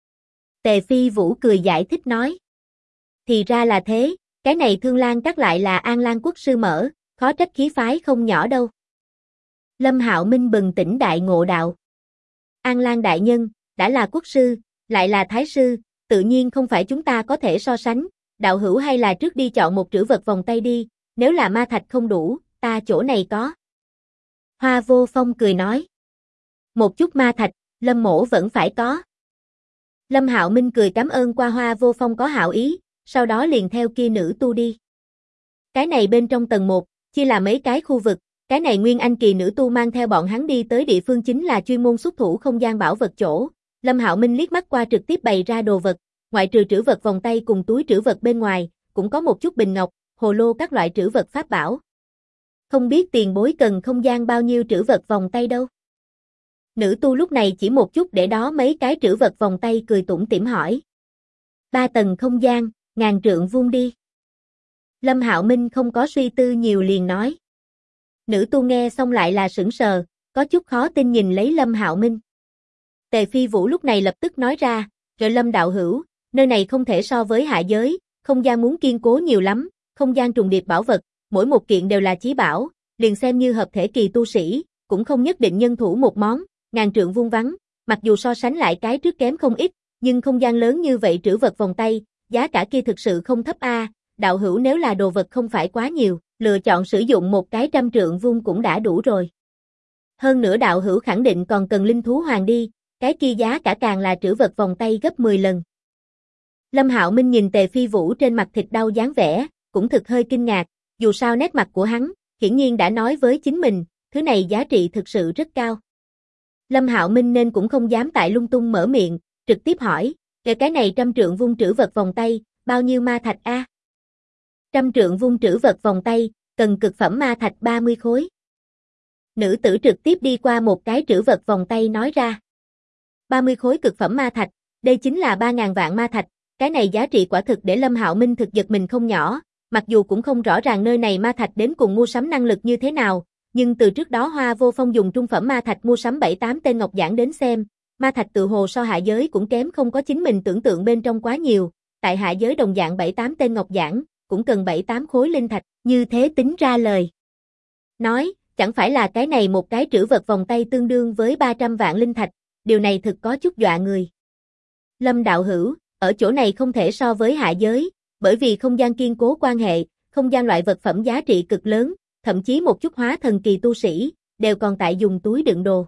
Tề Phi Vũ cười giải thích nói. Thì ra là thế, cái này Thương Lan các lại là An Lan quốc sư mở, khó trách khí phái không nhỏ đâu. Lâm Hạo Minh bừng tỉnh đại ngộ đạo. An Lan đại nhân, đã là quốc sư, lại là thái sư, tự nhiên không phải chúng ta có thể so sánh, đạo hữu hay là trước đi chọn một trữ vật vòng tay đi, nếu là ma thạch không đủ, ta chỗ này có. Hoa Vô Phong cười nói. Một chút ma thạch, Lâm mỗ vẫn phải có. Lâm Hạo Minh cười cảm ơn qua Hoa Vô Phong có hảo ý, sau đó liền theo kia nữ tu đi. Cái này bên trong tầng 1, chia là mấy cái khu vực, cái này Nguyên Anh kỳ nữ tu mang theo bọn hắn đi tới địa phương chính là chuyên môn xuất thủ không gian bảo vật chỗ. Lâm Hạo Minh liếc mắt qua trực tiếp bày ra đồ vật, ngoại trừ trữ vật vòng tay cùng túi trữ vật bên ngoài, cũng có một chút bình ngọc, hồ lô các loại trữ vật pháp bảo. Không biết tiền bối cần không gian bao nhiêu trữ vật vòng tay đâu. Nữ tu lúc này chỉ một chút để đó mấy cái trữ vật vòng tay cười tủm tỉm hỏi. 3 tầng không gian, 1000 trượng vuông đi. Lâm Hạo Minh không có suy tư nhiều liền nói. Nữ tu nghe xong lại là sững sờ, có chút khó tin nhìn lấy Lâm Hạo Minh. Tề Phi Vũ lúc này lập tức nói ra, rồi Lâm đạo hữu, nơi này không thể so với hạ giới, không gian muốn kiên cố nhiều lắm, không gian trùng điệp bảo vật, mỗi một kiện đều là chí bảo, liền xem như hợp thể kỳ tu sĩ, cũng không nhất định nhân thủ một món, 1000 trượng vuông vắng, mặc dù so sánh lại cái trước kém không ít, nhưng không gian lớn như vậy trữ vật vòng tay, giá cả kia thực sự không thấp a, đạo hữu nếu là đồ vật không phải quá nhiều, lựa chọn sử dụng một cái 100 trượng vuông cũng đã đủ rồi. Hơn nữa đạo hữu khẳng định còn cần linh thú hoàng đi, cái kia giá cả càng là trữ vật vòng tay gấp 10 lần. Lâm Hạo Minh nhìn Tề Phi Vũ trên mặt thịt đau dáng vẻ, cũng thực hơi kinh ngạc, dù sao nét mặt của hắn, hiển nhiên đã nói với chính mình, thứ này giá trị thực sự rất cao. Lâm Hạo Minh nên cũng không dám tại lung tung mở miệng, trực tiếp hỏi, cái này 100 trượng vuông trữ vật vòng tay, bao nhiêu ma thạch a? 100 trượng vuông trữ vật vòng tay, cần cực phẩm ma thạch 30 khối. Nữ tử trực tiếp đi qua một cái trữ vật vòng tay nói ra. 30 khối cực phẩm ma thạch, đây chính là 3000 vạn ma thạch, cái này giá trị quả thực để Lâm Hạo Minh thực giật mình không nhỏ, mặc dù cũng không rõ ràng nơi này ma thạch đến cùng mua sắm năng lực như thế nào, nhưng từ trước đó Hoa Vô Phong dùng trung phẩm ma thạch mua sắm 7-8 tên ngọc giản đến xem, ma thạch tự hồ so hạ giới cũng kém không có chính mình tưởng tượng bên trong quá nhiều, tại hạ giới đồng dạng 7-8 tên ngọc giản, cũng cần 7-8 khối linh thạch, như thế tính ra lời. Nói, chẳng phải là cái này một cái trữ vật vòng tay tương đương với 300 vạn linh thạch, điều này thực có chút dọa người. Lâm đạo hữu, ở chỗ này không thể so với hạ giới, bởi vì không gian kiên cố quan hệ, không gian loại vật phẩm giá trị cực lớn, thậm chí một chút hóa thần kỳ tu sĩ, đều còn tại dùng túi đựng đồ.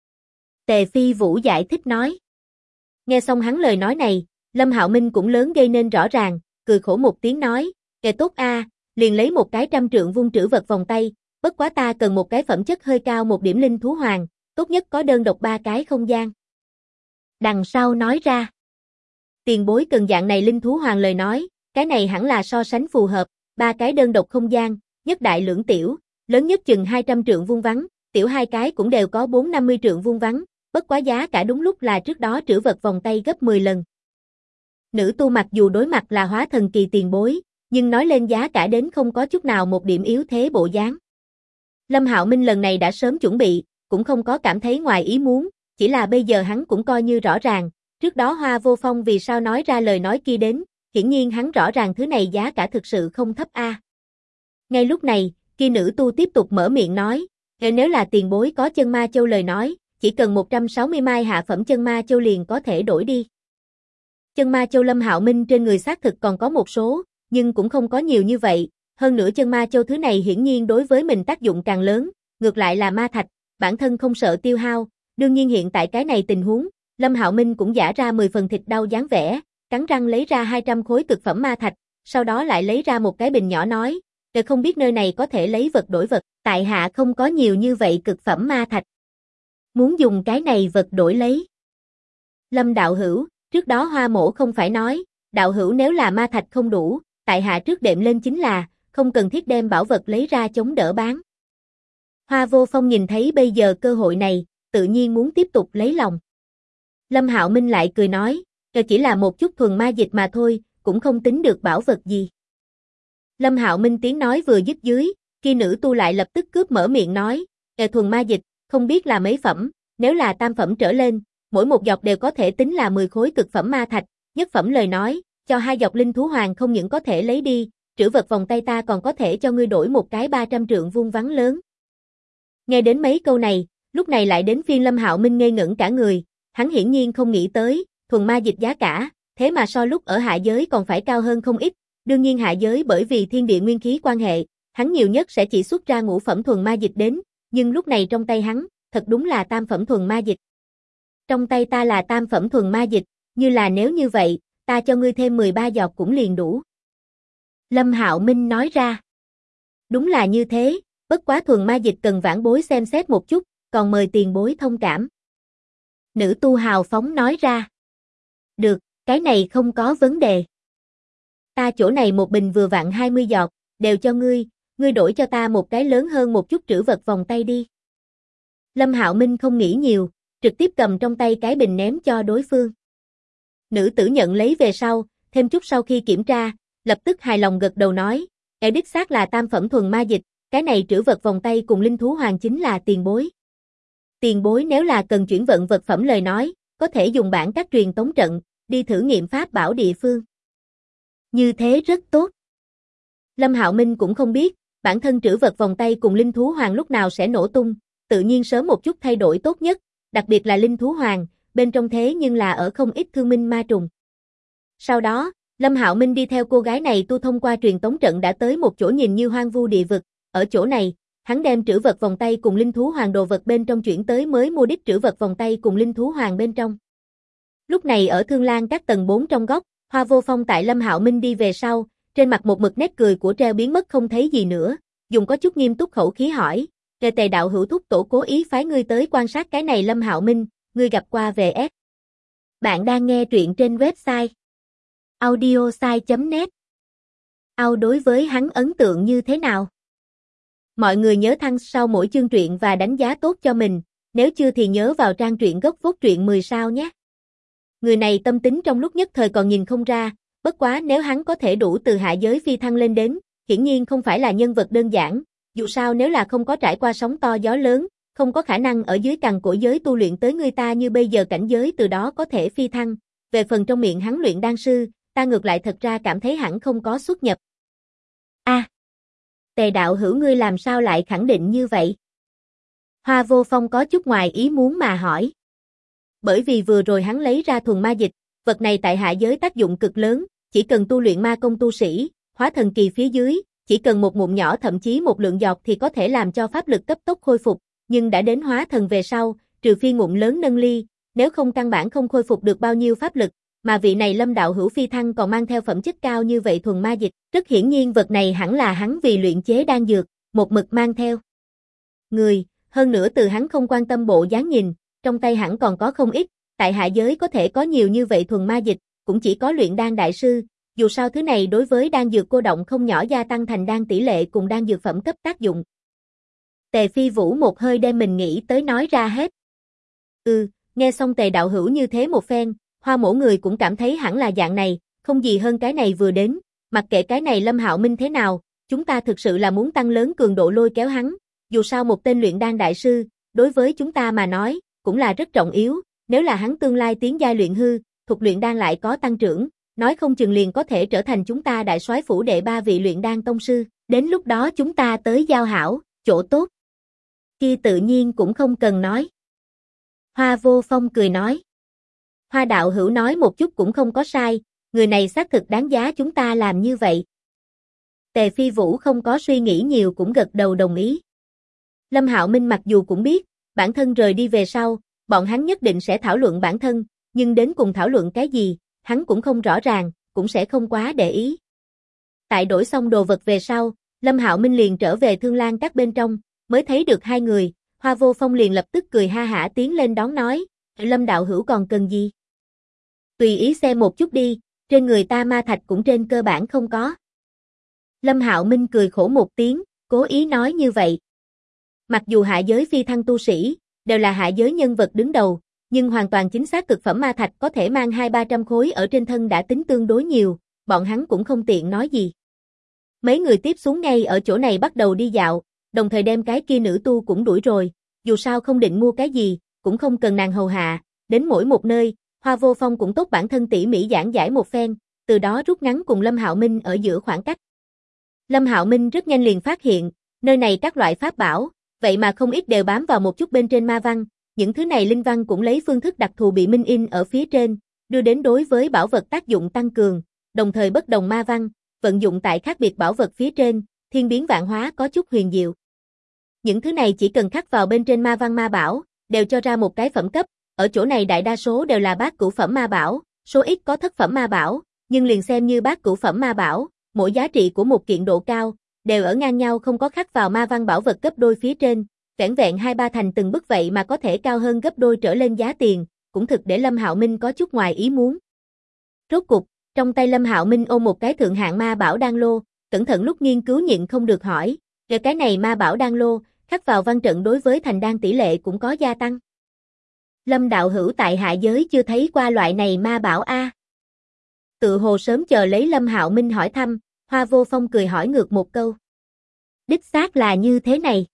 Tề Phi Vũ giải thích nói. Nghe xong hắn lời nói này, Lâm Hạo Minh cũng lớn gây nên rõ ràng, cười khổ một tiếng nói, kẻ tốt a, liền lấy một cái 100 trượng vuông trữ vật vòng tay, bất quá ta cần một cái phẩm chất hơi cao một điểm linh thú hoàng, tốt nhất có đơn độc 3 cái không gian. Đằng sau nói ra, tiền bối cần dạng này linh thú hoàng lời nói, cái này hẳn là so sánh phù hợp, 3 cái đơn độc không gian, nhất đại lưỡng tiểu, lớn nhất chừng 200 trượng vuông vắng, tiểu 2 cái cũng đều có 450 trượng vuông vắng, bất quá giá cả đúng lúc là trước đó trữ vật vòng tay gấp 10 lần. Nữ tu mặc dù đối mặt là hóa thần kỳ tiền bối, nhưng nói lên giá cả đến không có chút nào một điểm yếu thế bộ dáng. Lâm Hạo Minh lần này đã sớm chuẩn bị, cũng không có cảm thấy ngoài ý muốn, chỉ là bây giờ hắn cũng coi như rõ ràng, trước đó Hoa Vô Phong vì sao nói ra lời nói kia đến, hiển nhiên hắn rõ ràng thứ này giá cả thực sự không thấp a. Ngay lúc này, kia nữ tu tiếp tục mở miệng nói, nếu là tiền bối có chân ma châu lời nói, chỉ cần 160 mai hạ phẩm chân ma châu liền có thể đổi đi. Chân ma châu Lâm Hạo Minh trên người xác thực còn có một số, nhưng cũng không có nhiều như vậy, hơn nữa chân ma châu thứ này hiển nhiên đối với mình tác dụng càng lớn, ngược lại là ma thạch, bản thân không sợ tiêu hao, đương nhiên hiện tại cái này tình huống, Lâm Hạo Minh cũng giả ra 10 phần thịt đau dáng vẻ, cắn răng lấy ra 200 khối cực phẩm ma thạch, sau đó lại lấy ra một cái bình nhỏ nói, "Để không biết nơi này có thể lấy vật đổi vật, tại hạ không có nhiều như vậy cực phẩm ma thạch. Muốn dùng cái này vật đổi lấy." Lâm đạo hữu, trước đó Hoa mỗ không phải nói, đạo hữu nếu là ma thạch không đủ, tại hạ trước đệm lên chính là, không cần thiết đem bảo vật lấy ra chống đỡ bán. Hoa Vô Phong nhìn thấy bây giờ cơ hội này, tự nhiên muốn tiếp tục lấy lòng. Lâm Hạo Minh lại cười nói, chỉ là một chút thuần ma dịch mà thôi, cũng không tính được bảo vật gì. Lâm Hạo Minh tiếng nói vừa dứt dưới, kia nữ tu lại lập tức cướp mở miệng nói, thuần ma dịch, không biết là mấy phẩm, nếu là tam phẩm trở lên, mỗi một dọc đều có thể tính là 10 khối cực phẩm ma thạch, nhất phẩm lời nói, cho 2 dọc linh thú hoàng không những có thể lấy đi, trữ vật vòng tay ta còn có thể cho ngươi đổi một cái 300 trượng vuông vắng lớn. Nghe đến mấy câu này, Lúc này lại đến phiên Lâm Hạo Minh ngây ngẩn cả người, hắn hiển nhiên không nghĩ tới, thuần ma dịch giá cả, thế mà so lúc ở hạ giới còn phải cao hơn không ít, đương nhiên hạ giới bởi vì thiên địa nguyên khí quan hệ, hắn nhiều nhất sẽ chỉ xuất ra ngũ phẩm thuần ma dịch đến, nhưng lúc này trong tay hắn, thật đúng là tam phẩm thuần ma dịch. Trong tay ta là tam phẩm thuần ma dịch, như là nếu như vậy, ta cho ngươi thêm 13 giọt cũng liền đủ. Lâm Hạo Minh nói ra. Đúng là như thế, bất quá thuần ma dịch cần vãn bối xem xét một chút, còn mời tiền bối thông cảm. Nữ tu hào phóng nói ra. Được, cái này không có vấn đề. Ta chỗ này một bình vừa vặn 20 giọt, đều cho ngươi đổi cho ta một cái lớn hơn một chút trữ vật vòng tay đi. Lâm Hạo Minh không nghĩ nhiều, trực tiếp cầm trong tay cái bình ném cho đối phương. Nữ tử nhận lấy về sau, thêm chút sau khi kiểm tra, lập tức hài lòng gật đầu nói, đích xác là tam phẩm thuần ma dịch, cái này trữ vật vòng tay cùng linh thú hoàng chính là tiền bối. Tiền bối nếu là cần chuyển vận vật phẩm lời nói, có thể dùng bản các truyền tống trận, đi thử nghiệm pháp bảo địa phương. Như thế rất tốt. Lâm Hạo Minh cũng không biết, bản thân trữ vật vòng tay cùng linh thú hoàng lúc nào sẽ nổ tung, tự nhiên sớm một chút thay đổi tốt nhất, đặc biệt là linh thú hoàng, bên trong thế nhưng là ở không ít thương minh ma trùng. Sau đó, Lâm Hạo Minh đi theo cô gái này tu thông qua truyền tống trận đã tới một chỗ nhìn như hoang vu địa vực, ở chỗ này, hắn đem trữ vật vòng tay cùng linh thú hoàng đồ vật bên trong chuyển tới mới mua đích trữ vật vòng tay cùng linh thú hoàng bên trong. Lúc này ở Thương Lan các tầng 4 trong góc, Hoa Vô Phong tại Lâm Hạo Minh đi về sau, trên mặt một mực nét cười của treo biến mất không thấy gì nữa, dùng có chút nghiêm túc khẩu khí hỏi, Tề đạo hữu thúc tổ cố ý phái ngươi tới quan sát cái này Lâm Hạo Minh, ngươi gặp qua VS. Bạn đang nghe truyện trên website audiosai.net. Đối với hắn ấn tượng như thế nào? Mọi người nhớ thăng sau mỗi chương truyện và đánh giá tốt cho mình, nếu chưa thì nhớ vào trang truyện gốc vốt truyện 10 sao nhé. Người này tâm tính trong lúc nhất thời còn nhìn không ra, bất quá nếu hắn có thể đủ từ hạ giới phi thăng lên đến, hiển nhiên không phải là nhân vật đơn giản, dù sao nếu là không có trải qua sóng to gió lớn, không có khả năng ở dưới cằn cỗi giới tu luyện tới người ta như bây giờ cảnh giới từ đó có thể phi thăng. Về phần trong miệng hắn luyện đan sư, ta ngược lại thật ra cảm thấy hẳn không có xuất nhập. Tề đạo hữu ngươi làm sao lại khẳng định như vậy? Hoa Vô Phong có chút ngoài ý muốn mà hỏi. Bởi vì vừa rồi hắn lấy ra thuần ma dịch, vật này tại hạ giới tác dụng cực lớn, chỉ cần tu luyện ma công tu sĩ, hóa thần kỳ phía dưới, chỉ cần một ngụm nhỏ thậm chí một lượng giọt thì có thể làm cho pháp lực cấp tốc khôi phục, nhưng đã đến hóa thần về sau, trừ phi ngụm lớn nâng ly, nếu không căn bản không khôi phục được bao nhiêu pháp lực, mà vị này Lâm đạo hữu phi thăng còn mang theo phẩm chất cao như vậy thuần ma dịch, rất hiển nhiên vật này hẳn là hắn vì luyện chế đan dược, một mực mang theo. Người, hơn nữa từ hắn không quan tâm bộ dáng nhìn, trong tay hẳn còn có không ít, tại hạ giới có thể có nhiều như vậy thuần ma dịch, cũng chỉ có luyện đan đại sư, dù sao thứ này đối với đan dược cô động không nhỏ gia tăng thành đan tỷ lệ cùng đan dược phẩm cấp tác dụng. Tề Phi Vũ một hơi đem mình nghĩ tới nói ra hết. Nghe xong Tề đạo hữu như thế một phen, Hoa Mỗ người cũng cảm thấy hẳn là dạng này, không gì hơn cái này vừa đến, mặc kệ cái này Lâm Hạo Minh thế nào, chúng ta thực sự là muốn tăng lớn cường độ lôi kéo hắn, dù sao một tên luyện đan đại sư, đối với chúng ta mà nói, cũng là rất trọng yếu, nếu là hắn tương lai tiến giai luyện hư, thuộc luyện đan lại có tăng trưởng, nói không chừng liền có thể trở thành chúng ta đại soái phủ đệ 3 vị luyện đan tông sư, đến lúc đó chúng ta tới giao hảo, chỗ tốt. Kia tự nhiên cũng không cần nói. Hoa Vô Phong cười nói. Hoa đạo hữu nói một chút cũng không có sai, người này xác thực đáng giá chúng ta làm như vậy. Tề Phi Vũ không có suy nghĩ nhiều cũng gật đầu đồng ý. Lâm Hạo Minh mặc dù cũng biết, bản thân rời đi về sau, bọn hắn nhất định sẽ thảo luận bản thân, nhưng đến cùng thảo luận cái gì, hắn cũng không rõ ràng, cũng sẽ không quá để ý. Tại đổi xong đồ vật về sau, Lâm Hạo Minh liền trở về Thương Lan các bên trong, mới thấy được hai người, Hoa Vô Phong liền lập tức cười ha hả tiến lên đón nói, Lâm đạo hữu còn cần gì? Tùy ý xem một chút đi, trên người ta ma thạch cũng trên cơ bản không có. Lâm Hạo Minh cười khổ một tiếng, cố ý nói như vậy. Mặc dù hạ giới phi thăng tu sĩ, đều là hạ giới nhân vật đứng đầu, nhưng hoàn toàn chính xác cực phẩm ma thạch có thể mang 200-300 khối ở trên thân đã tính tương đối nhiều, bọn hắn cũng không tiện nói gì. Mấy người tiếp xuống ngay ở chỗ này bắt đầu đi dạo, đồng thời đem cái kia nữ tu cũng đuổi rồi, dù sao không định mua cái gì, cũng không cần nàng hầu hạ, đến mỗi một nơi, Hoa Vô Phong cũng tốt bản thân tỉ mỉ giảng giải một phen, từ đó rút ngắn cùng Lâm Hạo Minh ở giữa khoảng cách. Lâm Hạo Minh rất nhanh liền phát hiện, nơi này các loại pháp bảo, vậy mà không ít đều bám vào một chút bên trên ma văn, những thứ này linh văn cũng lấy phương thức đặc thù bị minh in ở phía trên, đưa đến đối với bảo vật tác dụng tăng cường, đồng thời bất đồng ma văn, vận dụng tại khác biệt bảo vật phía trên, thiên biến vạn hóa có chút huyền diệu. Những thứ này chỉ cần khắc vào bên trên ma văn ma bảo, đều cho ra một cái phẩm cấp, ở chỗ này đại đa số đều là bát cửu phẩm ma bảo, số ít có thất phẩm ma bảo, nhưng liền xem như bát cửu phẩm ma bảo, mỗi giá trị của một kiện độ cao, đều ở ngang nhau không có khắc vào ma văn bảo vật gấp đôi phía trên, vẻn vẹn 2-3 thành từng bức vậy mà có thể cao hơn gấp đôi trở lên giá tiền, cũng thực để Lâm Hạo Minh có chút ngoài ý muốn. Rốt cục, trong tay Lâm Hạo Minh ôm một cái thượng hạng ma bảo đan lô, cẩn thận lúc nghiên cứu nhịn không được hỏi, rồi cái này ma bảo đan lô, khắc vào văn trận đối với thành đan tỷ lệ cũng có gia tăng. Lâm đạo hữu tại hạ giới chưa thấy qua loại này ma bảo a. Tự hồ sớm chờ lấy Lâm Hạo Minh hỏi thăm, Hoa Vô Phong cười hỏi ngược một câu. Đích xác là như thế này.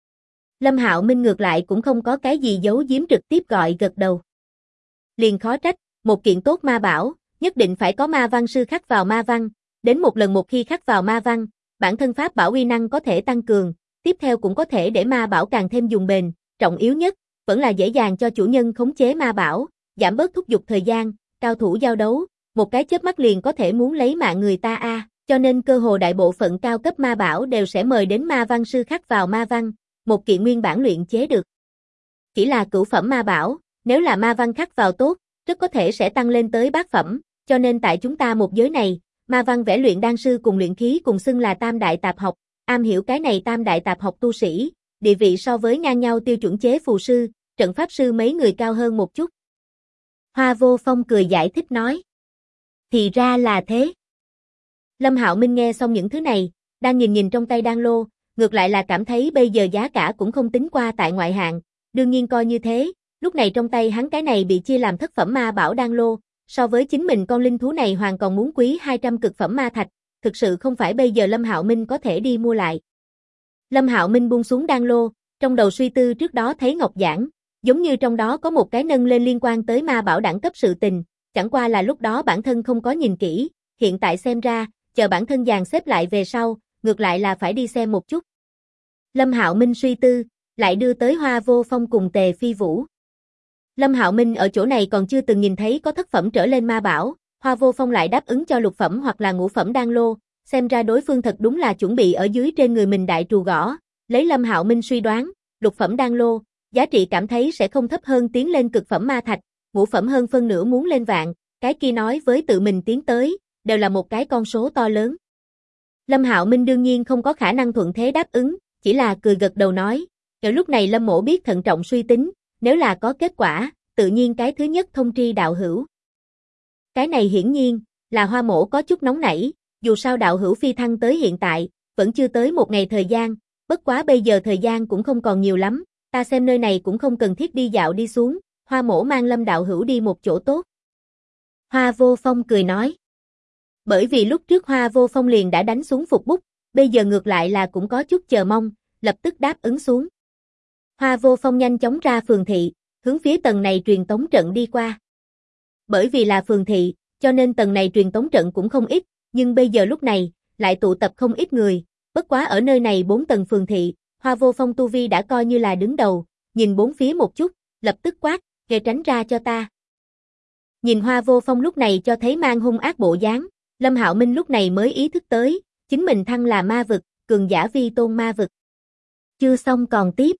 Lâm Hạo Minh ngược lại cũng không có cái gì giấu giếm trực tiếp gọi gật đầu. Liền khó trách, một kiện tốt ma bảo, nhất định phải có ma văn sư khắc vào ma văn, đến một lần một khi khắc vào ma văn, bản thân pháp bảo uy năng có thể tăng cường, tiếp theo cũng có thể để ma bảo càng thêm dùng bền, trọng yếu nhất, vẫn là dễ dàng cho chủ nhân khống chế ma bảo, giảm bớt thúc giục thời gian, cao thủ giao đấu, một cái chớp mắt liền có thể muốn lấy mạng người ta a, cho nên cơ hồ đại bộ phận cao cấp ma bảo đều sẽ mời đến ma văn sư khắc vào ma văn, một kiện nguyên bản luyện chế được. Chỉ là cửu phẩm ma bảo, nếu là ma văn khắc vào tốt, rất có thể sẽ tăng lên tới bát phẩm, cho nên tại chúng ta một giới này, ma văn vẽ luyện đan sư cùng luyện khí cùng xưng là tam đại tạp học, am hiểu cái này tam đại tạp học tu sĩ, địa vị so với ngang nhau tiêu chuẩn chế phù sư, trận pháp sư mấy người cao hơn một chút. Hoa Vô Phong cười giải thích nói. Thì ra là thế. Lâm Hạo Minh nghe xong những thứ này, đang nhìn trong tay đan lô, ngược lại là cảm thấy bây giờ giá cả cũng không tính qua tại ngoại hạng, đương nhiên coi như thế, lúc này trong tay hắn cái này bị chia làm thất phẩm ma bảo đan lô, so với chính mình con linh thú này hoàn còn muốn quý 200 cực phẩm ma thạch, thực sự không phải bây giờ Lâm Hạo Minh có thể đi mua lại. Lâm Hạo Minh buông xuống đan lô, trong đầu suy tư trước đó thấy ngọc giản, giống như trong đó có một cái nâng lên liên quan tới ma bảo đẳng cấp sự tình, chẳng qua là lúc đó bản thân không có nhìn kỹ, hiện tại xem ra, chờ bản thân dàn xếp lại về sau, ngược lại là phải đi xem một chút. Lâm Hạo Minh suy tư, lại đưa tới Hoa Vô Phong cùng Tề Phi Vũ. Lâm Hạo Minh ở chỗ này còn chưa từng nhìn thấy có thất phẩm trở lên ma bảo, Hoa Vô Phong lại đáp ứng cho lục phẩm hoặc là ngũ phẩm đan lô, xem ra đối phương thật đúng là chuẩn bị ở dưới trên người mình đại trù gõ, lấy Lâm Hạo Minh suy đoán, lục phẩm đan lô, giá trị cảm thấy sẽ không thấp hơn tiến lên cực phẩm ma thạch, ngũ phẩm hơn phân nửa muốn lên vạn, cái kia nói với tự mình tiến tới, đều là một cái con số to lớn. Lâm Hạo Minh đương nhiên không có khả năng thuận thế đáp ứng, chỉ là cười gật đầu nói, ở lúc này Lâm Mỗ biết thận trọng suy tính, nếu là có kết quả, tự nhiên cái thứ nhất thông tri đạo hữu. Cái này hiển nhiên, là Hoa Mỗ có chút nóng nảy, dù sao đạo hữu phi thăng tới hiện tại, vẫn chưa tới một ngày thời gian, bất quá bây giờ thời gian cũng không còn nhiều lắm, ta xem nơi này cũng không cần thiết đi dạo đi xuống, Hoa Mỗ mang Lâm đạo hữu đi một chỗ tốt. Hoa Vô Phong cười nói. Bởi vì lúc trước Hoa Vô Phong liền đã đánh xuống phục bút, bây giờ ngược lại là cũng có chút chờ mong, lập tức đáp ứng xuống. Hoa Vô Phong nhanh chóng ra phường thị, hướng phía tầng này truyền tống trận đi qua. Bởi vì là phường thị, cho nên tầng này truyền tống trận cũng không ít, nhưng bây giờ lúc này, lại tụ tập không ít người, bất quá ở nơi này 4 tầng phường thị, Hoa Vô Phong tu vi đã coi như là đứng đầu, nhìn bốn phía một chút, lập tức quát, "Kề tránh ra cho ta." Nhìn Hoa Vô Phong lúc này cho thấy mang hung ác bộ dáng, Lâm Hạo Minh lúc này mới ý thức tới, chính mình thăng là ma vực, cường giả vi tôn ma vực. Chưa xong còn tiếp.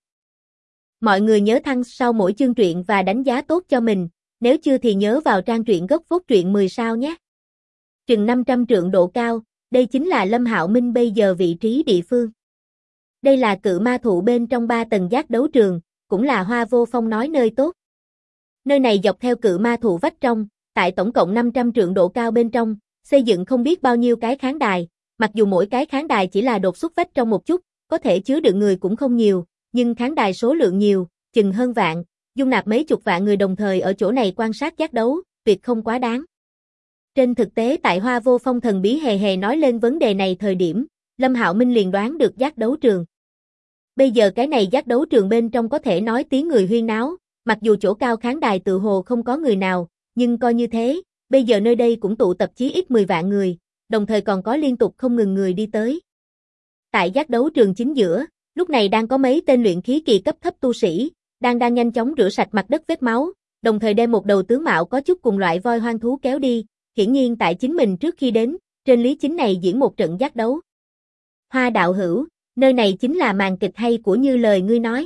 Mọi người nhớ thăng sau mỗi chương truyện và đánh giá tốt cho mình, nếu chưa thì nhớ vào trang truyện gốc phốt truyện 10 sao nhé. Chừng 500 trượng độ cao, đây chính là Lâm Hạo Minh bây giờ vị trí địa phương. Đây là cự ma thụ bên trong 3 tầng giác đấu trường, cũng là Hoa Vô Phong nói nơi tốt. Nơi này dọc theo cự ma thụ vách trong, tại tổng cộng 500 trượng độ cao bên trong, xây dựng không biết bao nhiêu cái khán đài, mặc dù mỗi cái khán đài chỉ là đột xuất vách trong một chút, có thể chứa đựng người cũng không nhiều, nhưng khán đài số lượng nhiều, chừng hơn vạn, dung nạp mấy chục vạn người đồng thời ở chỗ này quan sát giác đấu, tuyệt không quá đáng. Trên thực tế tại Hoa Vô Phong thần bí hề hề nói lên vấn đề này thời điểm, Lâm Hạo Minh liền đoán được giác đấu trường. Bây giờ cái này giác đấu trường bên trong có thể nói tiếng người huyên náo, mặc dù chỗ cao khán đài tự hồ không có người nào, nhưng coi như thế, bây giờ nơi đây cũng tụ tập chí ít 10 vạn người, đồng thời còn có liên tục không ngừng người đi tới. Tại giác đấu trường chính giữa, Lúc này đang có mấy tên luyện khí kỳ cấp thấp tu sĩ, đang nhanh chóng rửa sạch mặt đất vết máu, đồng thời đem một đầu tướng mạo có chút cùng loại voi hoang thú kéo đi, hiển nhiên tại chính mình trước khi đến, trên lý chính này diễn một trận giác đấu. Hoa đạo hữu, nơi này chính là màn kịch hay của như lời ngươi nói.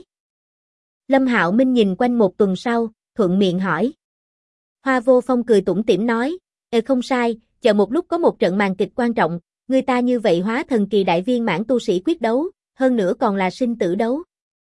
Lâm Hạo Minh nhìn quanh một tuần sau, thuận miệng hỏi. Hoa Vô Phong cười tủm tỉm nói, không sai, chờ một lúc có một trận màn kịch quan trọng, người ta như vậy hóa thần kỳ đại viên mãn tu sĩ quyết đấu, hơn nữa còn là sinh tử đấu.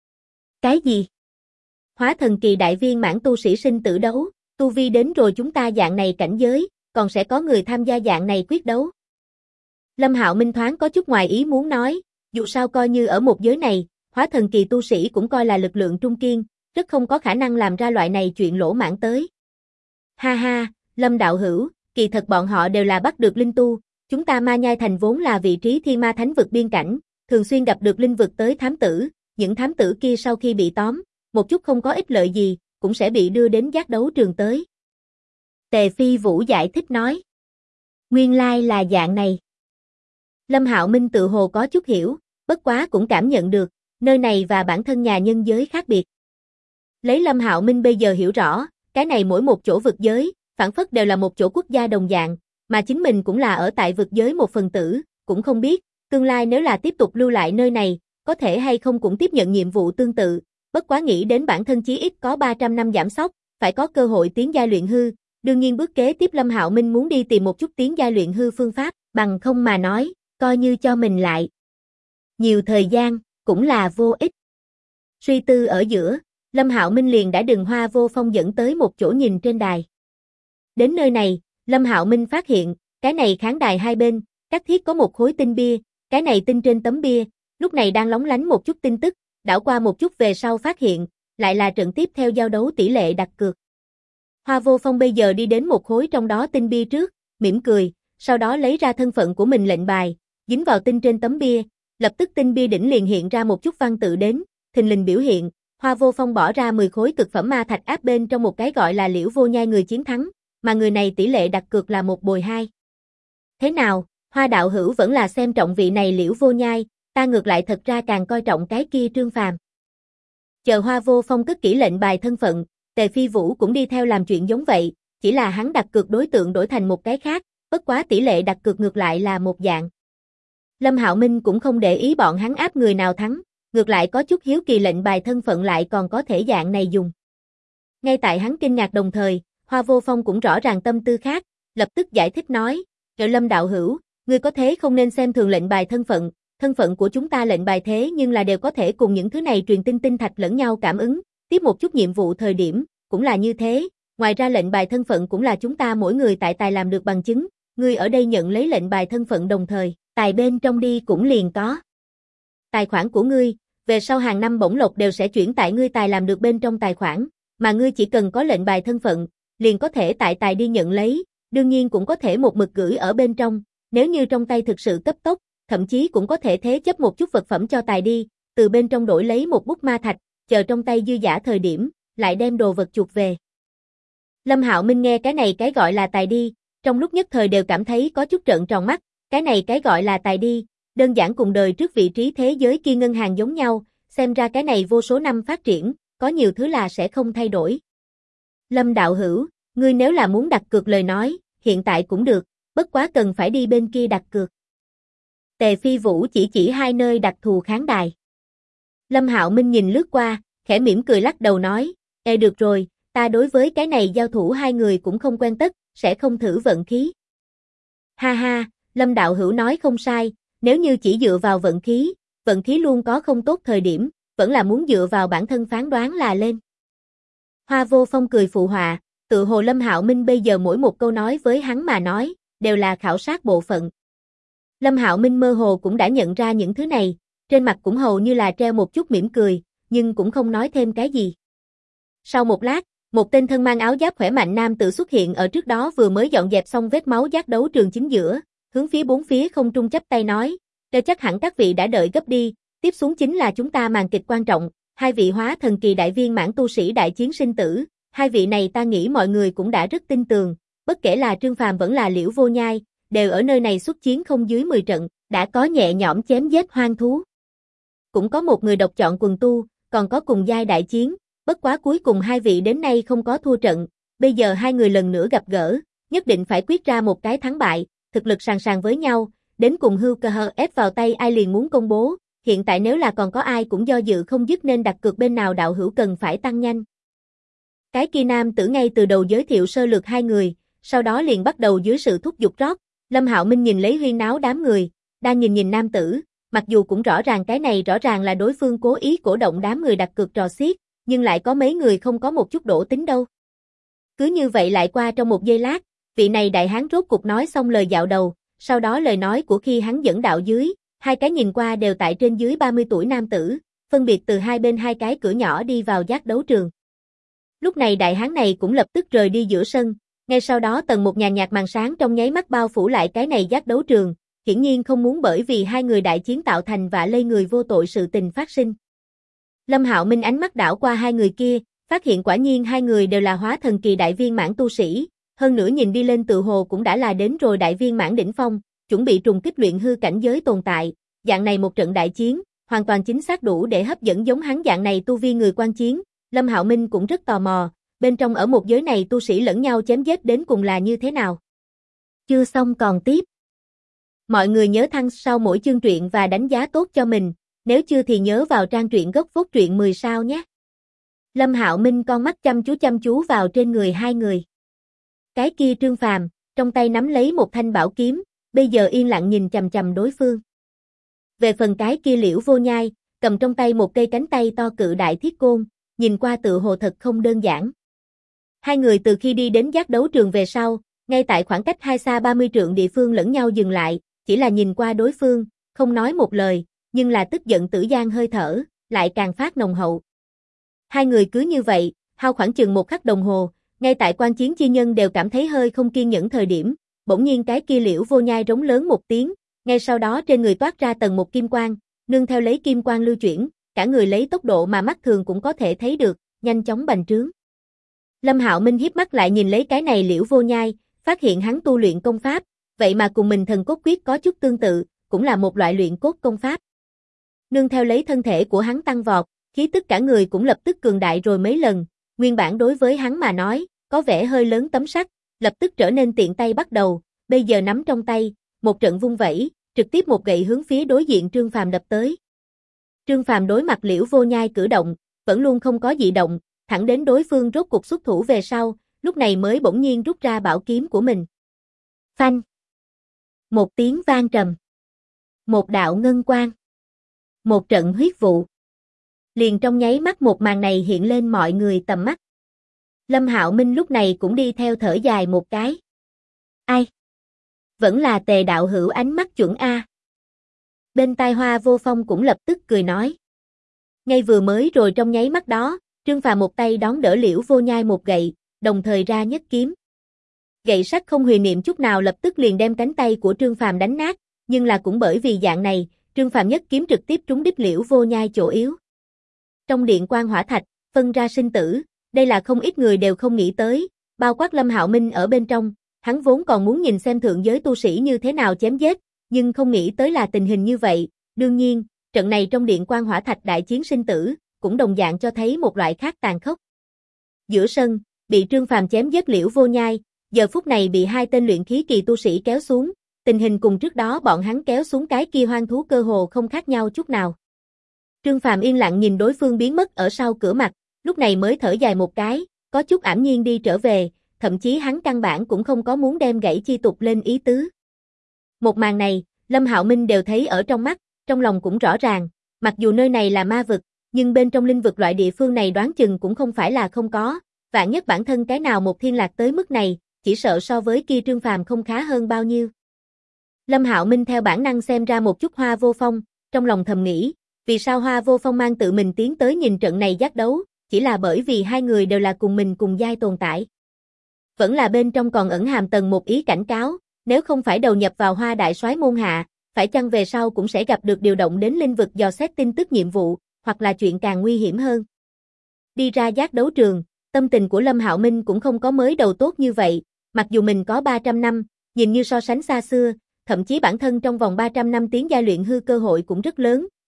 Cái gì? Hóa thần kỳ đại viên mãn tu sĩ sinh tử đấu, tu vi đến rồi chúng ta dạng này cảnh giới, còn sẽ có người tham gia dạng này quyết đấu. Lâm Hạo Minh thoáng có chút ngoài ý muốn nói, dù sao coi như ở một giới này, hóa thần kỳ tu sĩ cũng coi là lực lượng trung kiên, rất không có khả năng làm ra loại này chuyện lỗ mãng tới. Ha ha, Lâm đạo hữu, kỳ thật bọn họ đều là bắt được linh tu, chúng ta Ma Nhai Thành vốn là vị trí Thiên Ma Thánh vực biên cảnh, thường xuyên gặp được linh vực tới thám tử, những thám tử kia sau khi bị tóm, một chút không có ích lợi gì, cũng sẽ bị đưa đến giác đấu trường tới. Tề Phi Vũ giải thích nói. Nguyên lai là dạng này. Lâm Hạo Minh tự hồ có chút hiểu, bất quá cũng cảm nhận được, nơi này và bản thân nhà nhân giới khác biệt. Lấy Lâm Hạo Minh bây giờ hiểu rõ, cái này mỗi một chỗ vực giới, phản phất đều là một chỗ quốc gia đồng dạng, mà chính mình cũng là ở tại vực giới một phần tử, cũng không biết, tương lai nếu là tiếp tục lưu lại nơi này, có thể hay không cũng tiếp nhận nhiệm vụ tương tự, bất quá nghĩ đến bản thân chí ít có 300 năm giảm sóc, phải có cơ hội tiến giai luyện hư, đương nhiên bước kế tiếp Lâm Hạo Minh muốn đi tìm một chút tiến giai luyện hư phương pháp, bằng không mà nói, coi như cho mình lại nhiều thời gian, cũng là vô ích. Suy tư ở giữa, Lâm Hạo Minh liền đã đường Hoa Vô Phong dẫn tới một chỗ nhìn trên đài. Đến nơi này, Lâm Hạo Minh phát hiện, cái này khán đài hai bên, các thiết có một khối tinh bia, cái này tinh trên tấm bia, lúc này đang lóng lánh một chút tin tức, đảo qua một chút về sau phát hiện, lại là trận tiếp theo giao đấu tỷ lệ đặt cược. Hoa Vô Phong bây giờ đi đến một khối trong đó tinh bia trước, mỉm cười, sau đó lấy ra thân phận của mình lệnh bài, dính vào tinh trên tấm bia, lập tức tinh bia đỉnh liền hiện ra một chút văn tự đến, thình lình biểu hiện, Hoa Vô Phong bỏ ra 10 khối cực phẩm ma thạch áp bên trong một cái gọi là Liễu Vô Nhai người chiến thắng, mà người này tỷ lệ đặt cược là 1/2. Thế nào, Hoa đạo hữu vẫn là xem trọng vị này Liễu Vô Nhai, ta ngược lại thật ra càng coi trọng cái kia Trương Phàm. Chờ Hoa Vô Phong cất kỹ lệnh bài thân phận, Tề Phi Vũ cũng đi theo làm chuyện giống vậy, chỉ là hắn đặt cược đối tượng đổi thành một cái khác, bất quá tỷ lệ đặt cược ngược lại là một dạng. Lâm Hạo Minh cũng không để ý bọn hắn áp người nào thắng, ngược lại có chút hiếu kỳ lệnh bài thân phận lại còn có thể dạng này dùng. Ngay tại hắn kinh ngạc đồng thời, Hoa Vô Phong cũng rõ ràng tâm tư khác, lập tức giải thích nói, Lâm đạo hữu, ngươi có thế không nên xem thường lệnh bài thân phận của chúng ta lệnh bài thế nhưng là đều có thể cùng những thứ này truyền tinh thạch lẫn nhau cảm ứng, tiếp một chút nhiệm vụ thời điểm, cũng là như thế, ngoài ra lệnh bài thân phận cũng là chúng ta mỗi người tại tài làm được bằng chứng, ngươi ở đây nhận lấy lệnh bài thân phận đồng thời, tài bên trong đi cũng liền có. Tài khoản của ngươi, về sau hàng năm bổng lộc đều sẽ chuyển tại ngươi tài làm được bên trong tài khoản, mà ngươi chỉ cần có lệnh bài thân phận, liền có thể tại tài đi nhận lấy, đương nhiên cũng có thể một mực gửi ở bên trong, nếu như trong tay thực sự cấp tốc, thậm chí cũng có thể thế chấp một chút vật phẩm cho tài đi, từ bên trong đổi lấy một bút ma thạch, chờ trong tay dư giả thời điểm, lại đem đồ vật chuột về. Lâm Hạo Minh nghe cái này cái gọi là tài đi, trong lúc nhất thời đều cảm thấy có chút trợn tròn mắt, cái này cái gọi là tài đi, đơn giản cùng đời trước vị trí thế giới kia ngân hàng giống nhau, xem ra cái này vô số năm phát triển, có nhiều thứ là sẽ không thay đổi. Lâm đạo hữu, ngươi nếu là muốn đặt cược lời nói, hiện tại cũng được, bất quá cần phải đi bên kia đặt cược. Tề Phi Vũ chỉ hai nơi đặc thù khán đài. Lâm Hạo Minh nhìn lướt qua, khẽ mỉm cười lắc đầu nói, được rồi, ta đối với cái này giao thủ hai người cũng không quen tất, sẽ không thử vận khí. Ha ha, Lâm đạo hữu nói không sai, nếu như chỉ dựa vào vận khí luôn có không tốt thời điểm, vẫn là muốn dựa vào bản thân phán đoán là lên. Hoa Vô Phong cười phụ họa, tự hồ Lâm Hạo Minh bây giờ mỗi một câu nói với hắn mà nói, đều là khảo sát bộ phận. Lâm Hạo Minh mơ hồ cũng đã nhận ra những thứ này, trên mặt cũng hầu như là treo một chút mỉm cười, nhưng cũng không nói thêm cái gì. Sau một lát, một tên thân mang áo giáp khỏe mạnh nam tử xuất hiện ở trước đó vừa mới dọn dẹp xong vết máu giác đấu trường chính giữa, hướng phía bốn phía không trung chắp tay nói, chắc hẳn các vị đã đợi gấp đi, tiếp xuống chính là chúng ta màn kịch quan trọng, hai vị hóa thần kỳ đại viên mãn tu sĩ đại chiến sinh tử, hai vị này ta nghĩ mọi người cũng đã rất tin tường, bất kể là Trương Phàm vẫn là Liễu Vô Nhai, đều ở nơi này xuất chiến không dưới 10 trận, đã có nhẹ nhõm chém giết hoang thú. cũng có một người độc chọn quần tu, còn có cùng giai đại chiến, bất quá cuối cùng hai vị đến nay không có thua trận, bây giờ hai người lần nữa gặp gỡ, nhất định phải quyết ra một cái thắng bại, thực lực sàn sàn với nhau, đến cùng hưu cơ hờ ép vào tay ai liền muốn công bố, hiện tại nếu là còn có ai cũng do dự không dứt nên đặt cược bên nào đạo hữu cần phải tăng nhanh. Cái kia nam tử ngay từ đầu giới thiệu sơ lược hai người, sau đó liền bắt đầu dưới sự thúc giục rót, Lâm Hạo Minh nhìn lấy huyên náo đám người, đang nhìn nam tử, mặc dù cũng rõ ràng cái này rõ ràng là đối phương cố ý cổ động đám người đặt cược trò xiết, nhưng lại có mấy người không có một chút đổ tính đâu. Cứ như vậy lại qua trong một giây lát, vị này đại hán rốt cục nói xong lời dạo đầu, sau đó lời nói của khi hắn dẫn đạo dưới, hai cái nhìn qua đều tại trên dưới 30 tuổi nam tử, phân biệt từ hai bên hai cái cửa nhỏ đi vào giác đấu trường. Lúc này đại hán này cũng lập tức rời đi giữa sân, ngay sau đó tầng một nhàn nhạt màn sáng trong nháy mắt bao phủ lại cái này giác đấu trường, hiển nhiên không muốn bởi vì hai người đại chiến tạo thành vạ lây người vô tội sự tình phát sinh. Lâm Hạo Minh ánh mắt đảo qua hai người kia, phát hiện quả nhiên hai người đều là hóa thần kỳ đại viên mãn tu sĩ, hơn nữa nhìn đi lên tự hồ cũng đã là đến rồi đại viên mãn đỉnh phong, chuẩn bị trùng kích luyện hư cảnh giới tồn tại, dạng này một trận đại chiến, hoàn toàn chính xác đủ để hấp dẫn giống hắn dạng này tu vi người quan chiến, Lâm Hạo Minh cũng rất tò mò, bên trong ở một giới này tu sĩ lẫn nhau chém giết đến cùng là như thế nào. Chưa xong còn tiếp. Mọi người nhớ thăng sau mỗi chương truyện và đánh giá tốt cho mình, nếu chưa thì nhớ vào trang truyện gốc phốt truyện 10 sao nhé. Lâm Hạo Minh con mắt chăm chú vào trên người hai người. Cái kia Trương Phàm, trong tay nắm lấy một thanh bảo kiếm, bây giờ yên lặng nhìn chằm chằm đối phương. Về phần cái kia Liễu Vô Nhai, cầm trong tay một cây cánh tay to cự đại thiết côn, nhìn qua tự hồ thật không đơn giản. Hai người từ khi đi đến giác đấu trường về sau, ngay tại khoảng cách hai xa 30 trượng địa phương lẫn nhau dừng lại, chỉ là nhìn qua đối phương, không nói một lời, nhưng là tức giận tử giang hơi thở, lại càng phát nồng hậu. Hai người cứ như vậy, hao khoảng chừng một khắc đồng hồ, ngay tại quan chiến chi nhân đều cảm thấy hơi không kiên nhẫn thời điểm, bỗng nhiên cái kia Liễu Vô Nhai rống lớn một tiếng, ngay sau đó trên người toát ra tầng một kim quang, nương theo lấy kim quang lưu chuyển, cả người lấy tốc độ mà mắt thường cũng có thể thấy được, nhanh chóng bành trướng. Lâm Hạo Minh híp mắt lại nhìn lấy cái này Liễu Vô Nhai, phát hiện hắn tu luyện công pháp, vậy mà cùng mình thần cốt quyết có chút tương tự, cũng là một loại luyện cốt công pháp. Nương theo lấy thân thể của hắn tăng vọt, khí tức cả người cũng lập tức cường đại rồi mấy lần, nguyên bản đối với hắn mà nói, có vẻ hơi lớn tấm sắt, lập tức trở nên tiện tay bắt đầu, bây giờ nắm trong tay, một trận vung vẩy, trực tiếp một gậy hướng phía đối diện Trương Phàm đập tới. Trương Phàm đối mặt Liễu Vô Nhai cử động, vẫn luôn không có dị động, thẳng đến đối phương rốt cục xuất thủ về sau, lúc này mới bỗng nhiên rút ra bảo kiếm của mình. Phanh! Một tiếng vang trầm. Một đạo ngân quang. Một trận huyết vụ. Liền trong nháy mắt một màn này hiện lên mọi người tầm mắt. Lâm Hạo Minh lúc này cũng đi theo thở dài một cái. Ai? Vẫn là Tề đạo hữu ánh mắt chuẩn A. Bên tai Hoa Vô Phong cũng lập tức cười nói. Ngay vừa mới rồi trong nháy mắt đó, Trương Phàm một tay đón đỡ Liễu Vô Nhai một gậy, đồng thời ra nhất kiếm. Gậy sắt không huyền niệm chút nào lập tức liền đem cánh tay của Trương Phàm đánh nát, nhưng là cũng bởi vì dạng này, Trương Phàm nhất kiếm trực tiếp trúng đích Liễu Vô Nhai chỗ yếu. Trong điện quan hỏa thạch, phân ra sinh tử, đây là không ít người đều không nghĩ tới, bao quát Lâm Hạo Minh ở bên trong, hắn vốn còn muốn nhìn xem thượng giới tu sĩ như thế nào chém giết, nhưng không nghĩ tới là tình hình như vậy, đương nhiên, trận này trong điện quan hỏa thạch đại chiến sinh tử, cũng đồng dạng cho thấy một loại khác tàn khốc. Giữa sân, bị Trương Phàm chém giết Liễu Vô Nhai, giờ phút này bị hai tên luyện khí kỳ tu sĩ kéo xuống, tình hình cùng trước đó bọn hắn kéo xuống cái kia hoang thú cơ hồ không khác nhau chút nào. Trương Phàm yên lặng nhìn đối phương biến mất ở sau cửa mặt, lúc này mới thở dài một cái, có chút ảm nhiên đi trở về, thậm chí hắn căn bản cũng không có muốn đem gãy chi tục lên ý tứ. Một màn này, Lâm Hạo Minh đều thấy ở trong mắt, trong lòng cũng rõ ràng, mặc dù nơi này là ma vực, nhưng bên trong linh vực loại địa phương này đoán chừng cũng không phải là không có, vạn nhất bản thân cái nào một thiên lạc tới mức này, chỉ sợ so với kia Trương Phàm không khá hơn bao nhiêu. Lâm Hạo Minh theo bản năng xem ra một chút Hoa Vô Phong, trong lòng thầm nghĩ, vì sao Hoa Vô Phong mang tự mình tiến tới nhìn trận này giác đấu, chỉ là bởi vì hai người đều là cùng mình cùng giai tồn tại. Vẫn là bên trong còn ẩn hàm tầng một ý cảnh cáo, nếu không phải đầu nhập vào Hoa đại soái môn hạ, phải chăng về sau cũng sẽ gặp được điều động đến linh vực dò xét tin tức nhiệm vụ, hoặc là chuyện càng nguy hiểm hơn. Đi ra giác đấu trường, tâm tình của Lâm Hạo Minh cũng không có mới đầu tốt như vậy, mặc dù mình có 300 năm, nhìn như so sánh xa xưa, thậm chí bản thân trong vòng 300 năm tiến giai luyện hư cơ hội cũng rất lớn,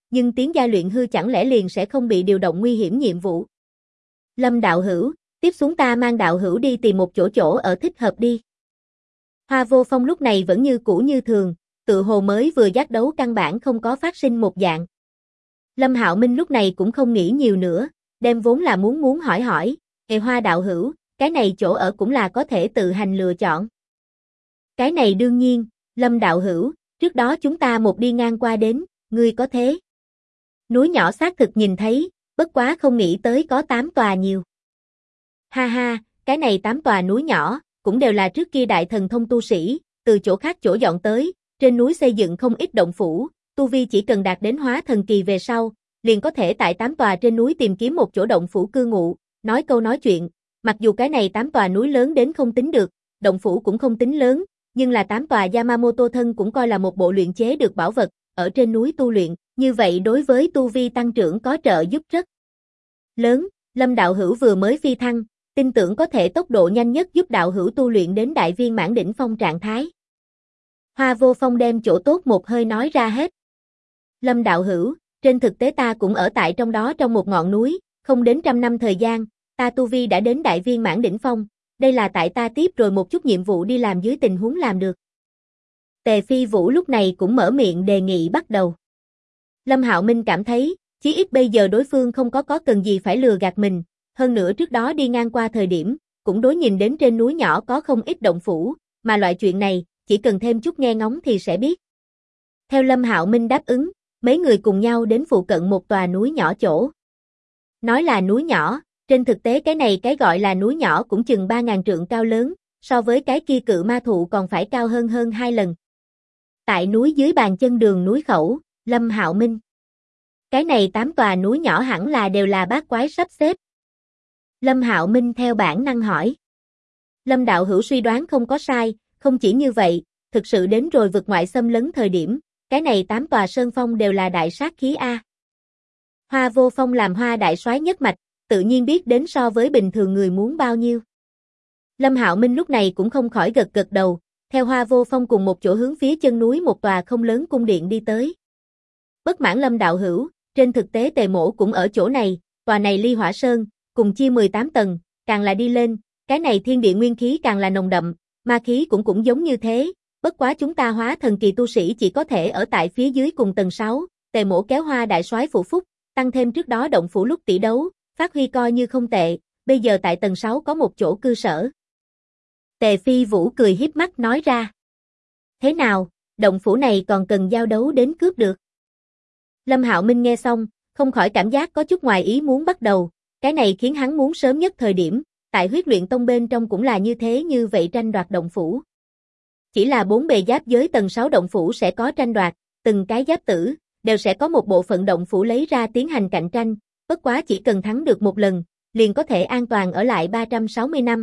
nhưng tiến giai luyện hư chẳng lẽ liền sẽ không bị điều động nguy hiểm nhiệm vụ. Lâm đạo hữu, tiếp xuống ta mang đạo hữu đi tìm một chỗ ở thích hợp đi. Hoa Vô Phong lúc này vẫn như cũ như thường, tự hồ mới vừa giác đấu căn bản không có phát sinh một dạng. Lâm Hạo Minh lúc này cũng không nghĩ nhiều nữa, đem vốn là muốn hỏi, Hoa đạo hữu, cái này chỗ ở cũng là có thể tự hành lựa chọn. Cái này đương nhiên, Lâm đạo hữu, trước đó chúng ta một đi ngang qua đến, ngươi có thế. Núi nhỏ xác thực nhìn thấy, bất quá không nghĩ tới có 8 tòa nhiều. Ha ha, cái này 8 tòa núi nhỏ, cũng đều là trước kia đại thần thông tu sĩ, từ chỗ khác chỗ dọn tới, trên núi xây dựng không ít động phủ, tu vi chỉ cần đạt đến hóa thần kỳ về sau, liền có thể tại 8 tòa trên núi tìm kiếm một chỗ động phủ cư ngụ, nói câu nói chuyện, mặc dù cái này 8 tòa núi lớn đến không tính được, động phủ cũng không tính lớn, nhưng là 8 tòa Yamamoto thân cũng coi là một bộ luyện chế được bảo vật, ở trên núi tu luyện, như vậy đối với tu vi tăng trưởng có trợ giúp rất lớn. Lâm đạo hữu vừa mới phi thăng, tin tưởng có thể tốc độ nhanh nhất giúp đạo hữu tu luyện đến đại viên mãn đỉnh phong trạng thái. Hoa Vô Phong đem chỗ tốt một hơi nói ra hết. Lâm đạo hữu, trên thực tế ta cũng ở tại trong đó trong một ngọn núi, không đến 100 năm thời gian, ta tu vi đã đến đại viên mãn đỉnh phong, đây là tại ta tiếp rồi một chút nhiệm vụ đi làm dưới tình huống làm được. Tề Phi Vũ lúc này cũng mở miệng đề nghị bắt đầu. Lâm Hạo Minh cảm thấy, chí ít bây giờ đối phương không có cần gì phải lừa gạt mình, hơn nữa trước đó đi ngang qua thời điểm, cũng đối nhìn đến trên núi nhỏ có không ít động phủ, mà loại chuyện này, chỉ cần thêm chút nghe ngóng thì sẽ biết. Theo Lâm Hạo Minh đáp ứng, mấy người cùng nhau đến phụ cận một tòa núi nhỏ chỗ. Nói là núi nhỏ, trên thực tế cái này cái gọi là núi nhỏ cũng chừng 3.000 trượng cao lớn, so với cái kia cự ma thụ còn phải cao hơn 2 lần. Tại núi dưới bàn chân đường núi khẩu, Lâm Hạo Minh. Cái này 8 tòa núi nhỏ hẳn là đều là bát quái sắp xếp. Lâm Hạo Minh theo bản năng hỏi. Lâm đạo hữu suy đoán không có sai, không chỉ như vậy, thực sự đến rồi vực ngoại xâm lấn thời điểm, cái này 8 tòa sơn phong đều là đại sát khí A. Hoa Vô Phong làm Hoa đại soái nhất mạch, tự nhiên biết đến so với bình thường người muốn bao nhiêu. Lâm Hạo Minh lúc này cũng không khỏi gật đầu, theo Hoa Vô Phong cùng một chỗ hướng phía chân núi một tòa không lớn cung điện đi tới. Bất mãn Lâm đạo hữu, trên thực tế Tề mỗ cũng ở chỗ này, tòa này ly hỏa sơn, cùng chia 18 tầng, càng là đi lên, cái này thiên địa nguyên khí càng là nồng đậm, ma khí cũng giống như thế, bất quá chúng ta hóa thần kỳ tu sĩ chỉ có thể ở tại phía dưới cùng tầng 6, Tề mỗ kéo Hoa đại soái phụ phúc, tăng thêm trước đó động phủ lúc tỷ đấu, phát huy coi như không tệ, bây giờ tại tầng 6 có một chỗ cư sở. Tề Phi Vũ cười hiếp mắt nói ra. Thế nào, động phủ này còn cần giao đấu đến cướp được? Lâm Hạo Minh nghe xong, không khỏi cảm giác có chút ngoài ý muốn bắt đầu, cái này khiến hắn muốn sớm nhất thời điểm, tại huyết luyện tông bên trong cũng là như thế như vậy tranh đoạt động phủ. Chỉ là 4 bề giáp giới tầng 6 động phủ sẽ có tranh đoạt, từng cái giáp tử, đều sẽ có một bộ phận động phủ lấy ra tiến hành cạnh tranh, bất quá chỉ cần thắng được một lần, liền có thể an toàn ở lại 360 năm.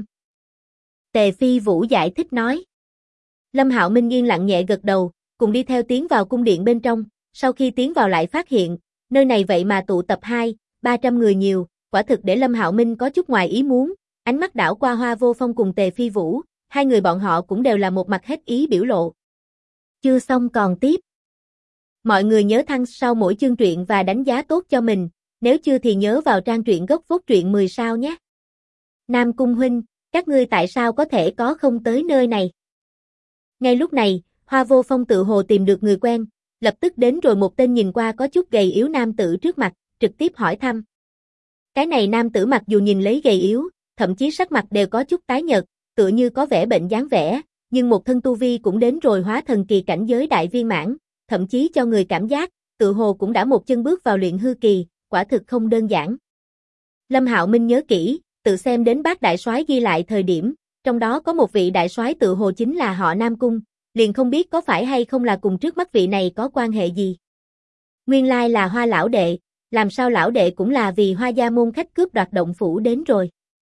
Tề Phi Vũ giải thích nói. Lâm Hạo Minh yên lặng nhẹ gật đầu, cùng đi theo tiến vào cung điện bên trong, sau khi tiến vào lại phát hiện, nơi này vậy mà tụ tập 200-300 người nhiều, quả thực để Lâm Hạo Minh có chút ngoài ý muốn, ánh mắt đảo qua Hoa Vô Phong cùng Tề Phi Vũ, hai người bọn họ cũng đều là một mặt hết ý biểu lộ. Chưa xong còn tiếp. Mọi người nhớ thăng sau mỗi chương truyện và đánh giá tốt cho mình, nếu chưa thì nhớ vào trang truyện gốc phốt truyện 10 sao nhé. Nam Cung huynh, các ngươi tại sao có thể có không tới nơi này? Ngay lúc này, Hoa Vô Phong tự hồ tìm được người quen, lập tức đến rồi một tên nhìn qua có chút gầy yếu nam tử trước mặt, trực tiếp hỏi thăm. Cái này nam tử mặc dù nhìn lấy gầy yếu, thậm chí sắc mặt đều có chút tái nhợt, tựa như có vẻ bệnh dáng vẻ, nhưng một thân tu vi cũng đến rồi hóa thần kỳ cảnh giới đại viên mãn, thậm chí cho người cảm giác, tựa hồ cũng đã một chân bước vào luyện hư kỳ, quả thực không đơn giản. Lâm Hạo Minh nhớ kỹ, tự xem đến bác đại soái ghi lại thời điểm, trong đó có một vị đại soái tựa hồ chính là họ Nam Cung, liền không biết có phải hay không là cùng trước mắt vị này có quan hệ gì. Nguyên lai là Hoa lão đệ, làm sao lão đệ cũng là vì Hoa gia môn khách cướp đoạt động phủ đến rồi.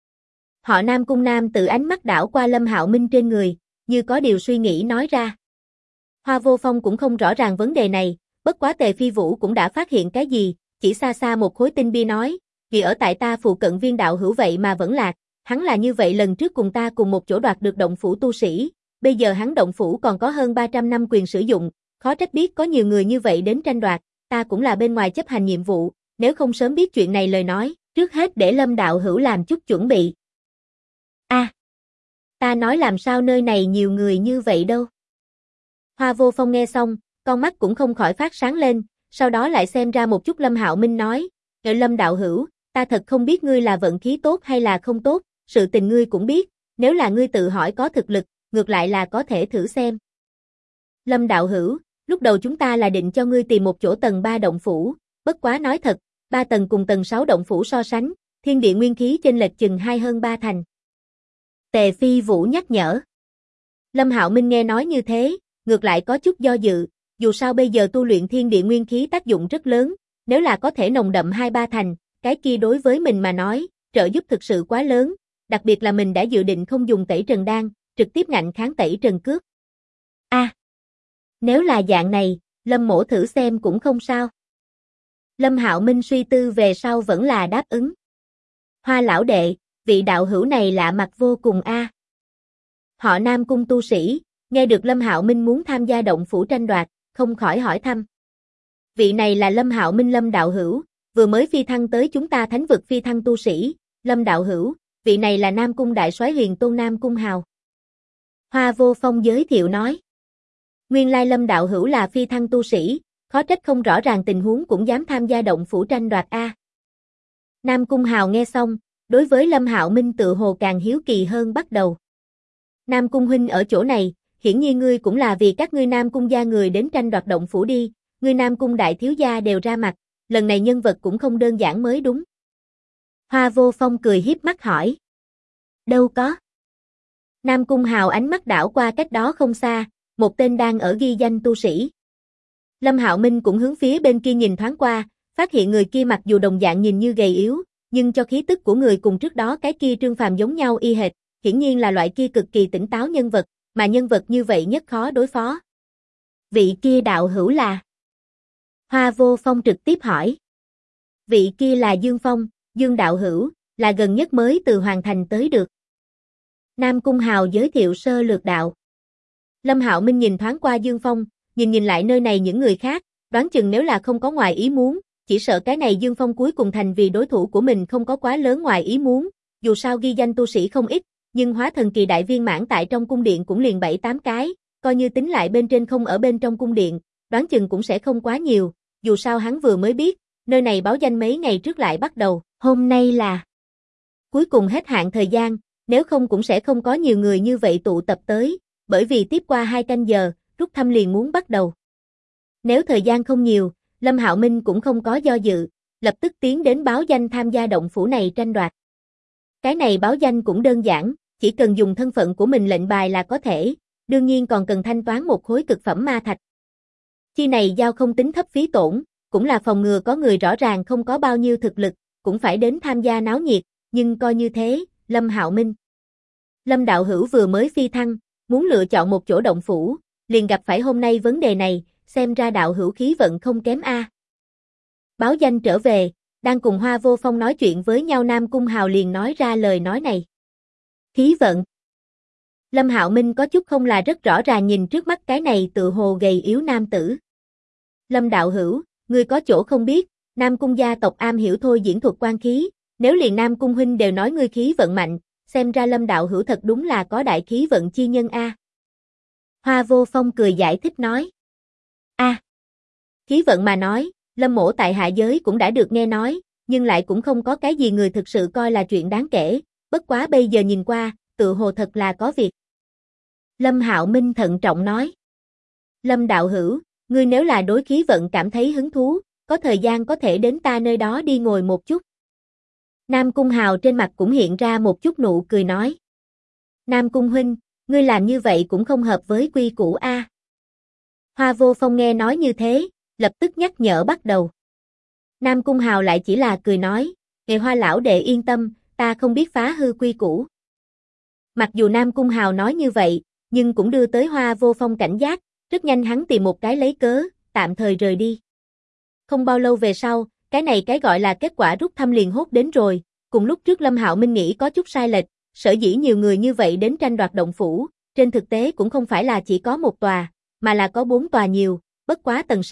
Họ Nam Cung nam tự ánh mắt đảo qua Lâm Hạo Minh trên người, như có điều suy nghĩ nói ra. Hoa Vô Phong cũng không rõ ràng vấn đề này, bất quá Tề Phi Vũ cũng đã phát hiện cái gì, chỉ xa xa một khối tinh bia nói, vì ở tại ta phụ cận viên đạo hữu vậy mà vẫn lạc, hắn là như vậy lần trước cùng ta cùng một chỗ đoạt được động phủ tu sĩ, bây giờ hắn động phủ còn có hơn 300 năm quyền sử dụng, khó trách biết có nhiều người như vậy đến tranh đoạt, ta cũng là bên ngoài chấp hành nhiệm vụ, nếu không sớm biết chuyện này lời nói, trước hết để Lâm đạo hữu làm chút chuẩn bị. Ta nói làm sao nơi này nhiều người như vậy đâu. Hoa Vô Phong nghe xong, con mắt cũng không khỏi phát sáng lên, sau đó lại xem ra một chút Lâm Hạo Minh nói, Lâm đạo hữu, ta thật không biết ngươi là vận khí tốt hay là không tốt, sự tình ngươi cũng biết, nếu là ngươi tự hỏi có thực lực, ngược lại là có thể thử xem. Lâm đạo hữu, lúc đầu chúng ta là định cho ngươi tìm một chỗ tầng 3 động phủ, bất quá nói thật, 3 tầng cùng tầng 6 động phủ so sánh, thiên địa nguyên khí chênh lệch chừng 2 hơn 3 thành. Tề Phi Vũ nhắc nhở. Lâm Hạo Minh nghe nói như thế, ngược lại có chút do dự, dù sao bây giờ tu luyện thiên địa nguyên khí tác dụng rất lớn, nếu là có thể nồng đậm 2-3 thành, cái kia đối với mình mà nói, trợ giúp thực sự quá lớn, đặc biệt là mình đã dự định không dùng tẩy trần đan, trực tiếp ngạnh kháng tẩy trần cước. Nếu là dạng này, Lâm mỗ thử xem cũng không sao. Lâm Hạo Minh suy tư về sau vẫn là đáp ứng. Hoa lão đệ, vị đạo hữu này lạ mặt vô cùng Họ Nam Cung tu sĩ, nghe được Lâm Hạo Minh muốn tham gia động phủ tranh đoạt, không khỏi hỏi thăm. Vị này là Lâm Hạo Minh Lâm đạo hữu, vừa mới phi thăng tới chúng ta thánh vực phi thăng tu sĩ, Lâm đạo hữu, vị này là Nam Cung đại soái Huyền Tôn Nam Cung Hào. Hoa Vô Phong giới thiệu nói. Nguyên lai Lâm đạo hữu là phi thăng tu sĩ, khó trách không rõ ràng tình huống cũng dám tham gia động phủ tranh đoạt Nam Cung Hào nghe xong, đối với Lâm Hạo Minh tự hồ càng hiếu kỳ hơn bắt đầu. Nam Cung huynh ở chỗ này, hiển nhiên ngươi cũng là vì các ngươi Nam Cung gia người đến tranh đoạt động phủ đi, ngươi Nam Cung đại thiếu gia đều ra mặt, lần này nhân vật cũng không đơn giản mới đúng. Hoa Vô Phong cười hiếp mắt hỏi. Đâu có. Nam Cung Hào ánh mắt đảo qua cách đó không xa, một tên đang ở ghi danh tu sĩ. Lâm Hạo Minh cũng hướng phía bên kia nhìn thoáng qua, phát hiện người kia mặc dù đồng dạng nhìn như gầy yếu, nhưng cho khí tức của người cùng trước đó cái kia Trương Phàm giống nhau y hệt, hiển nhiên là loại kia cực kỳ tỉnh táo nhân vật, mà nhân vật như vậy nhất khó đối phó. Vị kia đạo hữu là? Hoa Vô Phong trực tiếp hỏi. Vị kia là Dương Phong, Dương đạo hữu, là gần nhất mới từ Hoàng Thành tới được. Nam Cung Hào giới thiệu sơ lược đạo. Lâm Hạo Minh nhìn thoáng qua Dương Phong, nhìn lại nơi này những người khác, đoán chừng nếu là không có ngoài ý muốn, chỉ sợ cái này Dương Phong cuối cùng thành vì đối thủ của mình không có quá lớn ngoài ý muốn, dù sao ghi danh tu sĩ không ít, nhưng hóa thần kỳ đại viên mãn tại trong cung điện cũng liền 7-8 cái, coi như tính lại bên trên không ở bên trong cung điện, đoán chừng cũng sẽ không quá nhiều, dù sao hắn vừa mới biết, nơi này báo danh mấy ngày trước lại bắt đầu, hôm nay là cuối cùng hết hạn thời gian, nếu không cũng sẽ không có nhiều người như vậy tụ tập tới, bởi vì tiếp qua 2 canh giờ, rút thăm liền muốn bắt đầu. Nếu thời gian không nhiều, Lâm Hạo Minh cũng không có do dự, lập tức tiến đến báo danh tham gia động phủ này tranh đoạt. Cái này báo danh cũng đơn giản, chỉ cần dùng thân phận của mình lệnh bài là có thể, đương nhiên còn cần thanh toán một khối cực phẩm ma thạch. Chi này giao không tính thấp phí tổn, cũng là phòng ngừa có người rõ ràng không có bao nhiêu thực lực, cũng phải đến tham gia náo nhiệt, nhưng coi như thế, Lâm Hạo Minh. Lâm đạo hữu vừa mới phi thăng, muốn lựa chọn một chỗ động phủ, liền gặp phải hôm nay vấn đề này, xem ra đạo hữu khí vận không kém Báo danh trở về, đang cùng Hoa Vô Phong nói chuyện với nhau Nam Cung Hào liền nói ra lời nói này. Khí vận. Lâm Hạo Minh có chút không là rất rõ ràng nhìn trước mắt cái này tự hồ gầy yếu nam tử. Lâm đạo hữu, ngươi có chỗ không biết, Nam Cung gia tộc am hiểu thôi diễn thuật quan khí, nếu liền Nam Cung huynh đều nói ngươi khí vận mạnh, xem ra Lâm đạo hữu thật đúng là có đại khí vận chi nhân Hoa Vô Phong cười giải thích nói. Khí vận mà nói, Lâm mỗ tại hạ giới cũng đã được nghe nói, nhưng lại cũng không có cái gì người thực sự coi là chuyện đáng kể, bất quá bây giờ nhìn qua, tự hồ thật là có việc. Lâm Hạo Minh thận trọng nói. Lâm đạo hữu, ngươi nếu là đối khí vận cảm thấy hứng thú, có thời gian có thể đến ta nơi đó đi ngồi một chút. Nam Cung Hào trên mặt cũng hiện ra một chút nụ cười nói. Nam Cung huynh, ngươi làm như vậy cũng không hợp với quy củ Hoa Vô Phong nghe nói như thế, lập tức nhắc nhở bắt đầu. Nam Cung Hào lại chỉ là cười nói, Nghệ Hoa lão đệ yên tâm, ta không biết phá hư quy củ. Mặc dù Nam Cung Hào nói như vậy, nhưng cũng đưa tới Hoa Vô Phong cảnh giác, rất nhanh hắn tìm một cái lấy cớ, tạm thời rời đi. Không bao lâu về sau, cái gọi là kết quả rút thăm liền hốt đến rồi, cùng lúc trước Lâm Hạo Minh nghĩ có chút sai lệch, sở dĩ nhiều người như vậy đến tranh đoạt động phủ, trên thực tế cũng không phải là chỉ có một tòa, mà là có 4 tòa nhiều, bất quá tầng 6,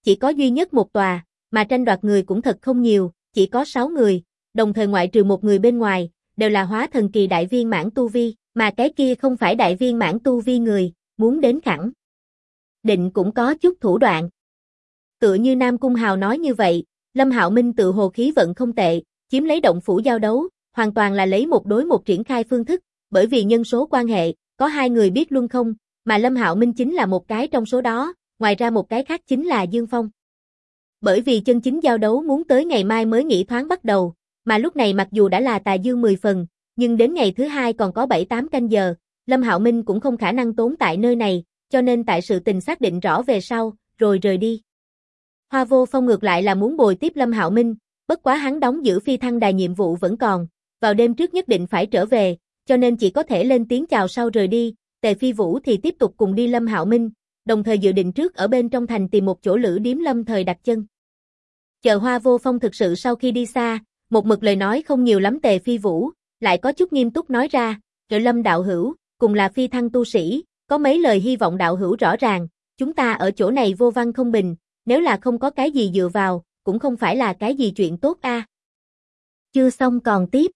chỉ có duy nhất một tòa, mà tranh đoạt người cũng thật không nhiều, chỉ có 6 người, đồng thời ngoại trừ một người bên ngoài, đều là hóa thần kỳ đại viên mãn tu vi, mà cái kia không phải đại viên mãn tu vi người, muốn đến khẳng định cũng có chút thủ đoạn. Tựa như Nam Cung Hào nói như vậy, Lâm Hạo Minh tự hồ khí vận không tệ, chiếm lấy động phủ giao đấu, hoàn toàn là lấy một đối một triển khai phương thức, bởi vì nhân số quan hệ, có 2 người biết luân không, mà Lâm Hạo Minh chính là một cái trong số đó, ngoài ra một cái khác chính là Dương Phong. Bởi vì chân chính giao đấu muốn tới ngày mai mới nghỉ thoáng bắt đầu, mà lúc này mặc dù đã là tà dương 10 phần, nhưng đến ngày thứ 2 còn có 7-8 canh giờ, Lâm Hạo Minh cũng không khả năng tốn tại nơi này, cho nên tại sự tình xác định rõ về sau, rồi rời đi. Hoa Vô Phong ngược lại là muốn bồi tiếp Lâm Hạo Minh, bất quá hắn đóng giữ phi thăng đài nhiệm vụ vẫn còn, vào đêm trước nhất định phải trở về, cho nên chỉ có thể lên tiếng chào sau rời đi, Tề Phi Vũ thì tiếp tục cùng đi Lâm Hạo Minh, đồng thời dự định trước ở bên trong thành tìm một chỗ lữ điếm lâm thời đặt chân. Chờ Hoa Vô Phong thực sự sau khi đi xa, một mực lời nói không nhiều lắm Tề Phi Vũ, lại có chút nghiêm túc nói ra, Lâm đạo hữu, cùng là phi thăng tu sĩ, có mấy lời hy vọng đạo hữu rõ ràng, chúng ta ở chỗ này vô văn không bình, nếu là không có cái gì dựa vào, cũng không phải là cái gì chuyện tốt a. Chưa xong còn tiếp.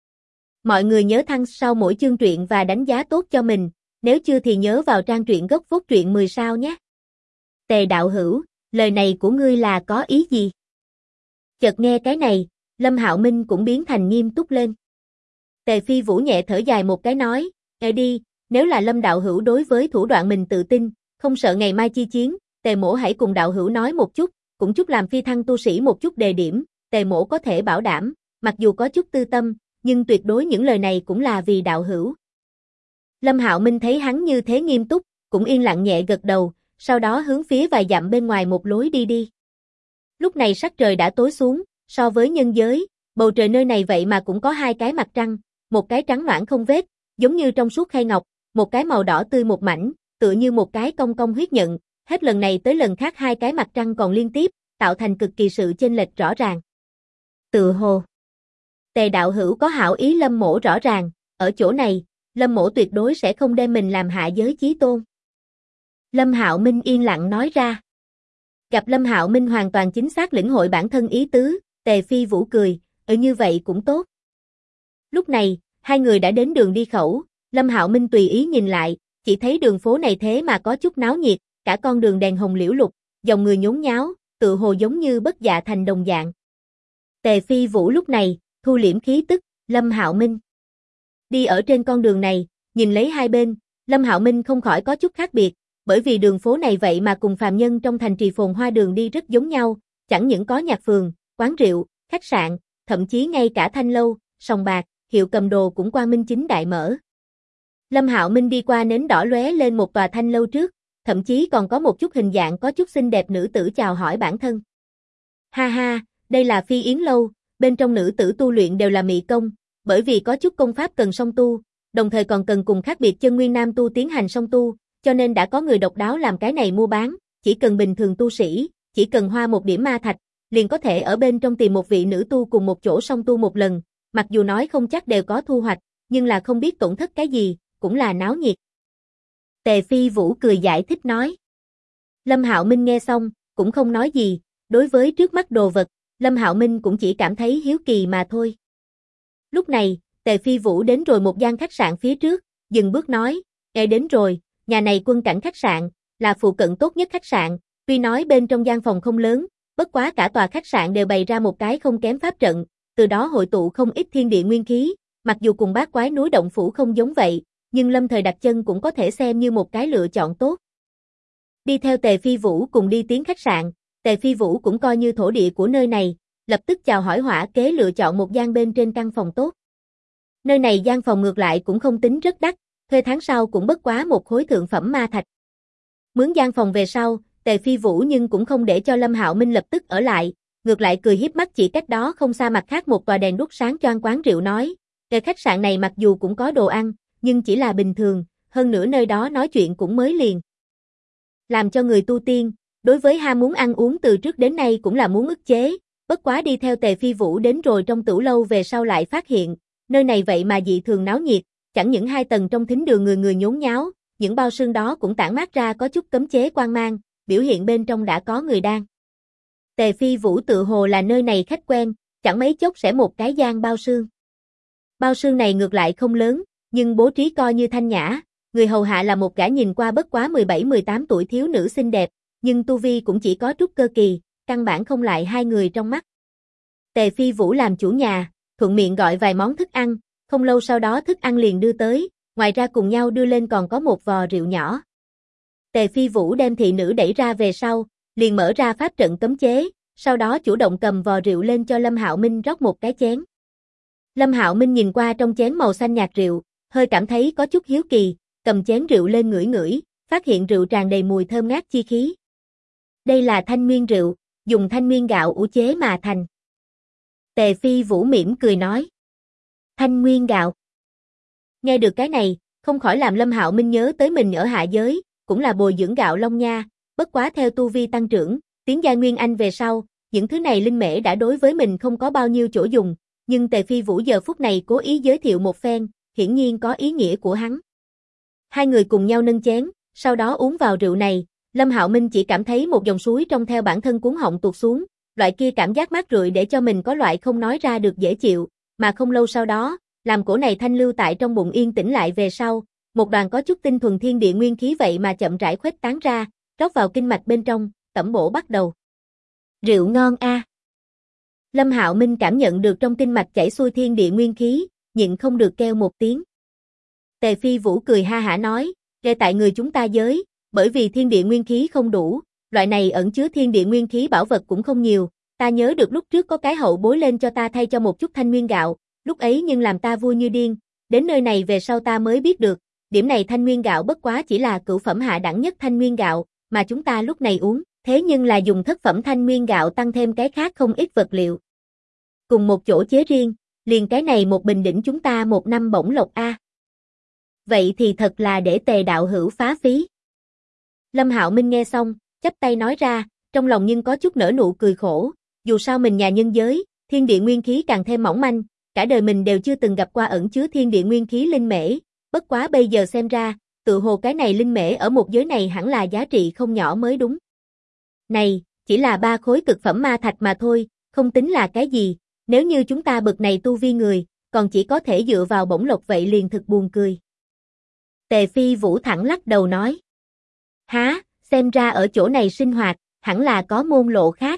Mọi người nhớ thăng sau mỗi chương truyện và đánh giá tốt cho mình, nếu chưa thì nhớ vào trang truyện gốc phốt truyện 10 sao nhé. Tề đạo hữu, lời này của ngươi là có ý gì? Chợt nghe cái này, Lâm Hạo Minh cũng biến thành nghiêm túc lên. Tề Phi Vũ nhẹ thở dài một cái nói, đi, nếu là Lâm đạo hữu đối với thủ đoạn mình tự tin, không sợ ngày mai chi chiến, Tề mỗ hãy cùng đạo hữu nói một chút, cũng chúc làm phi thăng tu sĩ một chút đề điểm, Tề mỗ có thể bảo đảm, mặc dù có chút tư tâm, nhưng tuyệt đối những lời này cũng là vì đạo hữu. Lâm Hạo Minh thấy hắn như thế nghiêm túc, cũng yên lặng nhẹ gật đầu, sau đó hướng phía vài dặm bên ngoài một lối đi đi. Lúc này sắc trời đã tối xuống, so với nhân giới, bầu trời nơi này vậy mà cũng có 2 cái mặt trăng, một cái trắng noãn không vết, giống như trong suốt khay ngọc, một cái màu đỏ tươi một mảnh, tựa như một cái cong cong huyết nhận, hết lần này tới lần khác 2 cái mặt trăng còn liên tiếp, tạo thành cực kỳ sự chênh lệch rõ ràng. Tự hồ Tề đạo hữu có hảo ý Lâm mỗ rõ ràng, ở chỗ này, Lâm mỗ tuyệt đối sẽ không đem mình làm hạ giới chí tôn. Lâm Hạo Minh yên lặng nói ra. Gặp Lâm Hạo Minh hoàn toàn chính xác lĩnh hội bản thân ý tứ, Tề Phi Vũ cười, như vậy cũng tốt. Lúc này, 2 người đã đến đường đi khẩu, Lâm Hạo Minh tùy ý nhìn lại, chỉ thấy đường phố này thế mà có chút náo nhiệt, cả con đường đèn hồng liễu lục, dòng người nhốn nháo, tự hồ giống như Bất Dạ Thành đồng dạng. Tề Phi Vũ lúc này, thu liễm khí tức, Lâm Hạo Minh. Đi ở trên con đường này, nhìn lấy hai bên, Lâm Hạo Minh không khỏi có chút khác biệt, bởi vì đường phố này vậy mà cùng phàm nhân trong thành trì phồn hoa đường đi rất giống nhau, chẳng những có nhạc phường, quán rượu, khách sạn, thậm chí ngay cả thanh lâu, sòng bạc, hiệu cầm đồ cũng quang minh chính đại mở. Lâm Hạo Minh đi qua nến đỏ lóe lên một tòa thanh lâu trước, thậm chí còn có một chút hình dạng có chút xinh đẹp nữ tử chào hỏi bản thân. Ha ha, đây là Phi Yến lâu, bên trong nữ tử tu luyện đều là mị công, bởi vì có chút công pháp cần song tu, đồng thời còn cần cùng khác biệt chân nguyên nam tu tiến hành song tu, cho nên đã có người độc đáo làm cái này mua bán, chỉ cần bình thường tu sĩ, chỉ cần hoa một điểm ma thạch, liền có thể ở bên trong tìm một vị nữ tu cùng một chỗ song tu một lần, mặc dù nói không chắc đều có thu hoạch, nhưng là không biết tổn thất cái gì, cũng là náo nhiệt. Tề Phi Vũ cười giải thích nói. Lâm Hạo Minh nghe xong, cũng không nói gì, đối với trước mắt đồ vật, Lâm Hạo Minh cũng chỉ cảm thấy hiếu kỳ mà thôi. Lúc này, Tề Phi Vũ đến rồi một gian khách sạn phía trước, dừng bước nói, đến rồi, nhà này Quân Cảnh khách sạn, là phụ cận tốt nhất khách sạn, tuy nói bên trong gian phòng không lớn, bất quá cả tòa khách sạn đều bày ra một cái không kém pháp trận, từ đó hội tụ không ít thiên địa nguyên khí, mặc dù cùng Bát Quái núi động phủ không giống vậy, nhưng lâm thời đặt chân cũng có thể xem như một cái lựa chọn tốt. Đi theo Tề Phi Vũ cùng đi tiến khách sạn, Tề Phi Vũ cũng coi như thổ địa của nơi này, lập tức chào hỏi hỏa kế lựa chọn một gian bên trên căn phòng tốt. Nơi này gian phòng ngược lại cũng không tính rất đắt, thuê tháng sau cũng bất quá một khối thượng phẩm ma thạch. Mướn gian phòng về sau, Tề Phi Vũ nhưng cũng không để cho Lâm Hạo Minh lập tức ở lại, ngược lại cười hiếp mắt chỉ cách đó không xa mặt khác một tòa đèn đuốc sáng choang quán rượu nói, khách sạn này mặc dù cũng có đồ ăn, nhưng chỉ là bình thường, hơn nữa nơi đó nói chuyện cũng mới liền. Làm cho người tu tiên, đối với ham muốn ăn uống từ trước đến nay cũng là muốn ức chế, bất quá đi theo Tề Phi Vũ đến rồi trong tửu lâu về sau lại phát hiện, nơi này vậy mà dị thường náo nhiệt, chẳng những 2 tầng trong thính đường người người nhốn nháo, những bao sương đó cũng tản mát ra có chút cấm chế quang mang, biểu hiện bên trong đã có người đang Tề Phi Vũ tự hồ là nơi này khách quen, chẳng mấy chốc sẽ một cái gian bao sương. Bao sương này ngược lại không lớn, nhưng bố trí coi như thanh nhã, người hầu hạ là một gã nhìn qua bất quá 17-18 tuổi thiếu nữ xinh đẹp, nhưng tu vi cũng chỉ có trúc cơ kỳ, căn bản không lại hai người trong mắt. Tề Phi Vũ làm chủ nhà, thuận miệng gọi vài món thức ăn, không lâu sau đó thức ăn liền đưa tới, ngoài ra cùng nhau đưa lên còn có một vò rượu nhỏ. Tề Phi Vũ đem thị nữ đẩy ra về sau, liền mở ra pháp trận cấm chế, sau đó chủ động cầm vò rượu lên cho Lâm Hạo Minh rót một cái chén. Lâm Hạo Minh nhìn qua trong chén màu xanh nhạt rượu, hơi cảm thấy có chút hiếu kỳ, cầm chén rượu lên ngửi ngửi, phát hiện rượu tràn đầy mùi thơm ngát chi khí. Đây là thanh nguyên rượu, dùng thanh nguyên gạo ủ chế mà thành. Tề Phi Vũ mỉm cười nói. Thanh nguyên gạo. Nghe được cái này, không khỏi làm Lâm Hạo Minh nhớ tới mình ở hạ giới, cũng là bồi dưỡng gạo long nha, bất quá theo tu vi tăng trưởng, tiến giai nguyên anh về sau, những thứ này linh mễ đã đối với mình không có bao nhiêu chỗ dùng, nhưng Tề Phi Vũ giờ phút này cố ý giới thiệu một phen, hiển nhiên có ý nghĩa của hắn. Hai người cùng nhau nâng chén, sau đó uống vào rượu này, Lâm Hạo Minh chỉ cảm thấy một dòng suối trong theo bản thân cuốn họng tuột xuống, loại kia cảm giác mát rượi để cho mình có loại không nói ra được dễ chịu, mà không lâu sau đó, làm cổ này thanh lưu tại trong bụng yên tĩnh lại về sau, một đoàn có chút tinh thuần thiên địa nguyên khí vậy mà chậm rãi khuếch tán ra, rót vào kinh mạch bên trong, tẩm bổ bắt đầu. Rượu ngon a. Lâm Hạo Minh cảm nhận được trong kinh mạch chảy xuôi thiên địa nguyên khí, nhịn không được kêu một tiếng. Tề Phi Vũ cười ha hả nói, "Kể tại người chúng ta giới, bởi vì thiên địa nguyên khí không đủ, loại này ẩn chứa thiên địa nguyên khí bảo vật cũng không nhiều, ta nhớ được lúc trước có cái hậu bối lên cho ta thay cho một chút thanh nguyên gạo, lúc ấy nhưng làm ta vui như điên, đến nơi này về sau ta mới biết được, điểm này thanh nguyên gạo bất quá chỉ là cửu phẩm hạ đẳng nhất thanh nguyên gạo, mà chúng ta lúc này uống, thế nhưng là dùng thất phẩm thanh nguyên gạo tăng thêm cái khác không ít vật liệu. Cùng một chỗ chế riêng, liền cái này một bình đỉnh chúng ta một năm bổng lộc a." Vậy thì thật là để Tề đạo hữu phá phí. Lâm Hạo Minh nghe xong, chắp tay nói ra, trong lòng nhưng có chút nở nụ cười khổ, dù sao mình nhà nhân giới, thiên địa nguyên khí càng thêm mỏng manh, cả đời mình đều chưa từng gặp qua ẩn chứa thiên địa nguyên khí linh mễ, bất quá bây giờ xem ra, tự hồ cái này linh mễ ở một giới này hẳn là giá trị không nhỏ mới đúng. Này, chỉ là 3 khối cực phẩm ma thạch mà thôi, không tính là cái gì, nếu như chúng ta bực này tu vi người, còn chỉ có thể dựa vào bổng lộc vậy liền thực buồn cười. Tề Phi Vũ thẳng lắc đầu nói. Há, xem ra ở chỗ này sinh hoạt, hẳn là có môn lộ khác.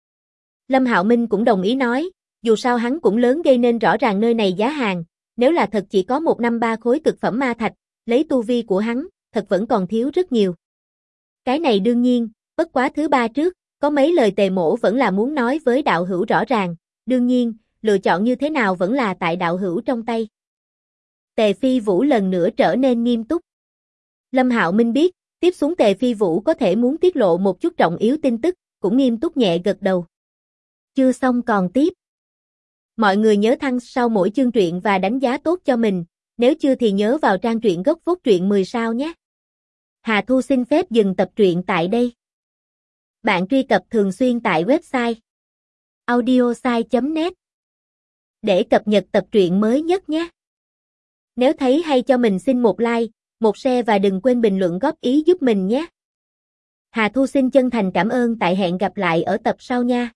Lâm Hạo Minh cũng đồng ý nói, dù sao hắn cũng lớn gây nên rõ ràng nơi này giá hàng, nếu là thật chỉ có 1 năm 3 khối cực phẩm ma thạch, lấy tu vi của hắn, thật vẫn còn thiếu rất nhiều. Cái này đương nhiên, bất quá thứ 3 trước, có mấy lời Tề Mỗ vẫn là muốn nói với đạo hữu rõ ràng, đương nhiên, lựa chọn như thế nào vẫn là tại đạo hữu trong tay. Tề Phi Vũ lần nữa trở nên nghiêm túc. Lâm Hạo Minh biết, tiếp xuống Tề Phi Vũ có thể muốn tiết lộ một chút trọng yếu tin tức, cũng nghiêm túc nhẹ gật đầu. Chưa xong còn tiếp. Mọi người nhớ thăng sau mỗi chương truyện và đánh giá tốt cho mình, nếu chưa thì nhớ vào trang truyện gốc Vốt Truyện 10 sao nhé. Hà Thu xin phép dừng tập truyện tại đây. Bạn truy cập thường xuyên tại website audiosai.net để cập nhật tập truyện mới nhất nhé. Nếu thấy hay cho mình xin một like, một share và đừng quên bình luận góp ý giúp mình nhé. Hà Thu xin chân thành cảm ơn, tại hẹn gặp lại ở tập sau nha.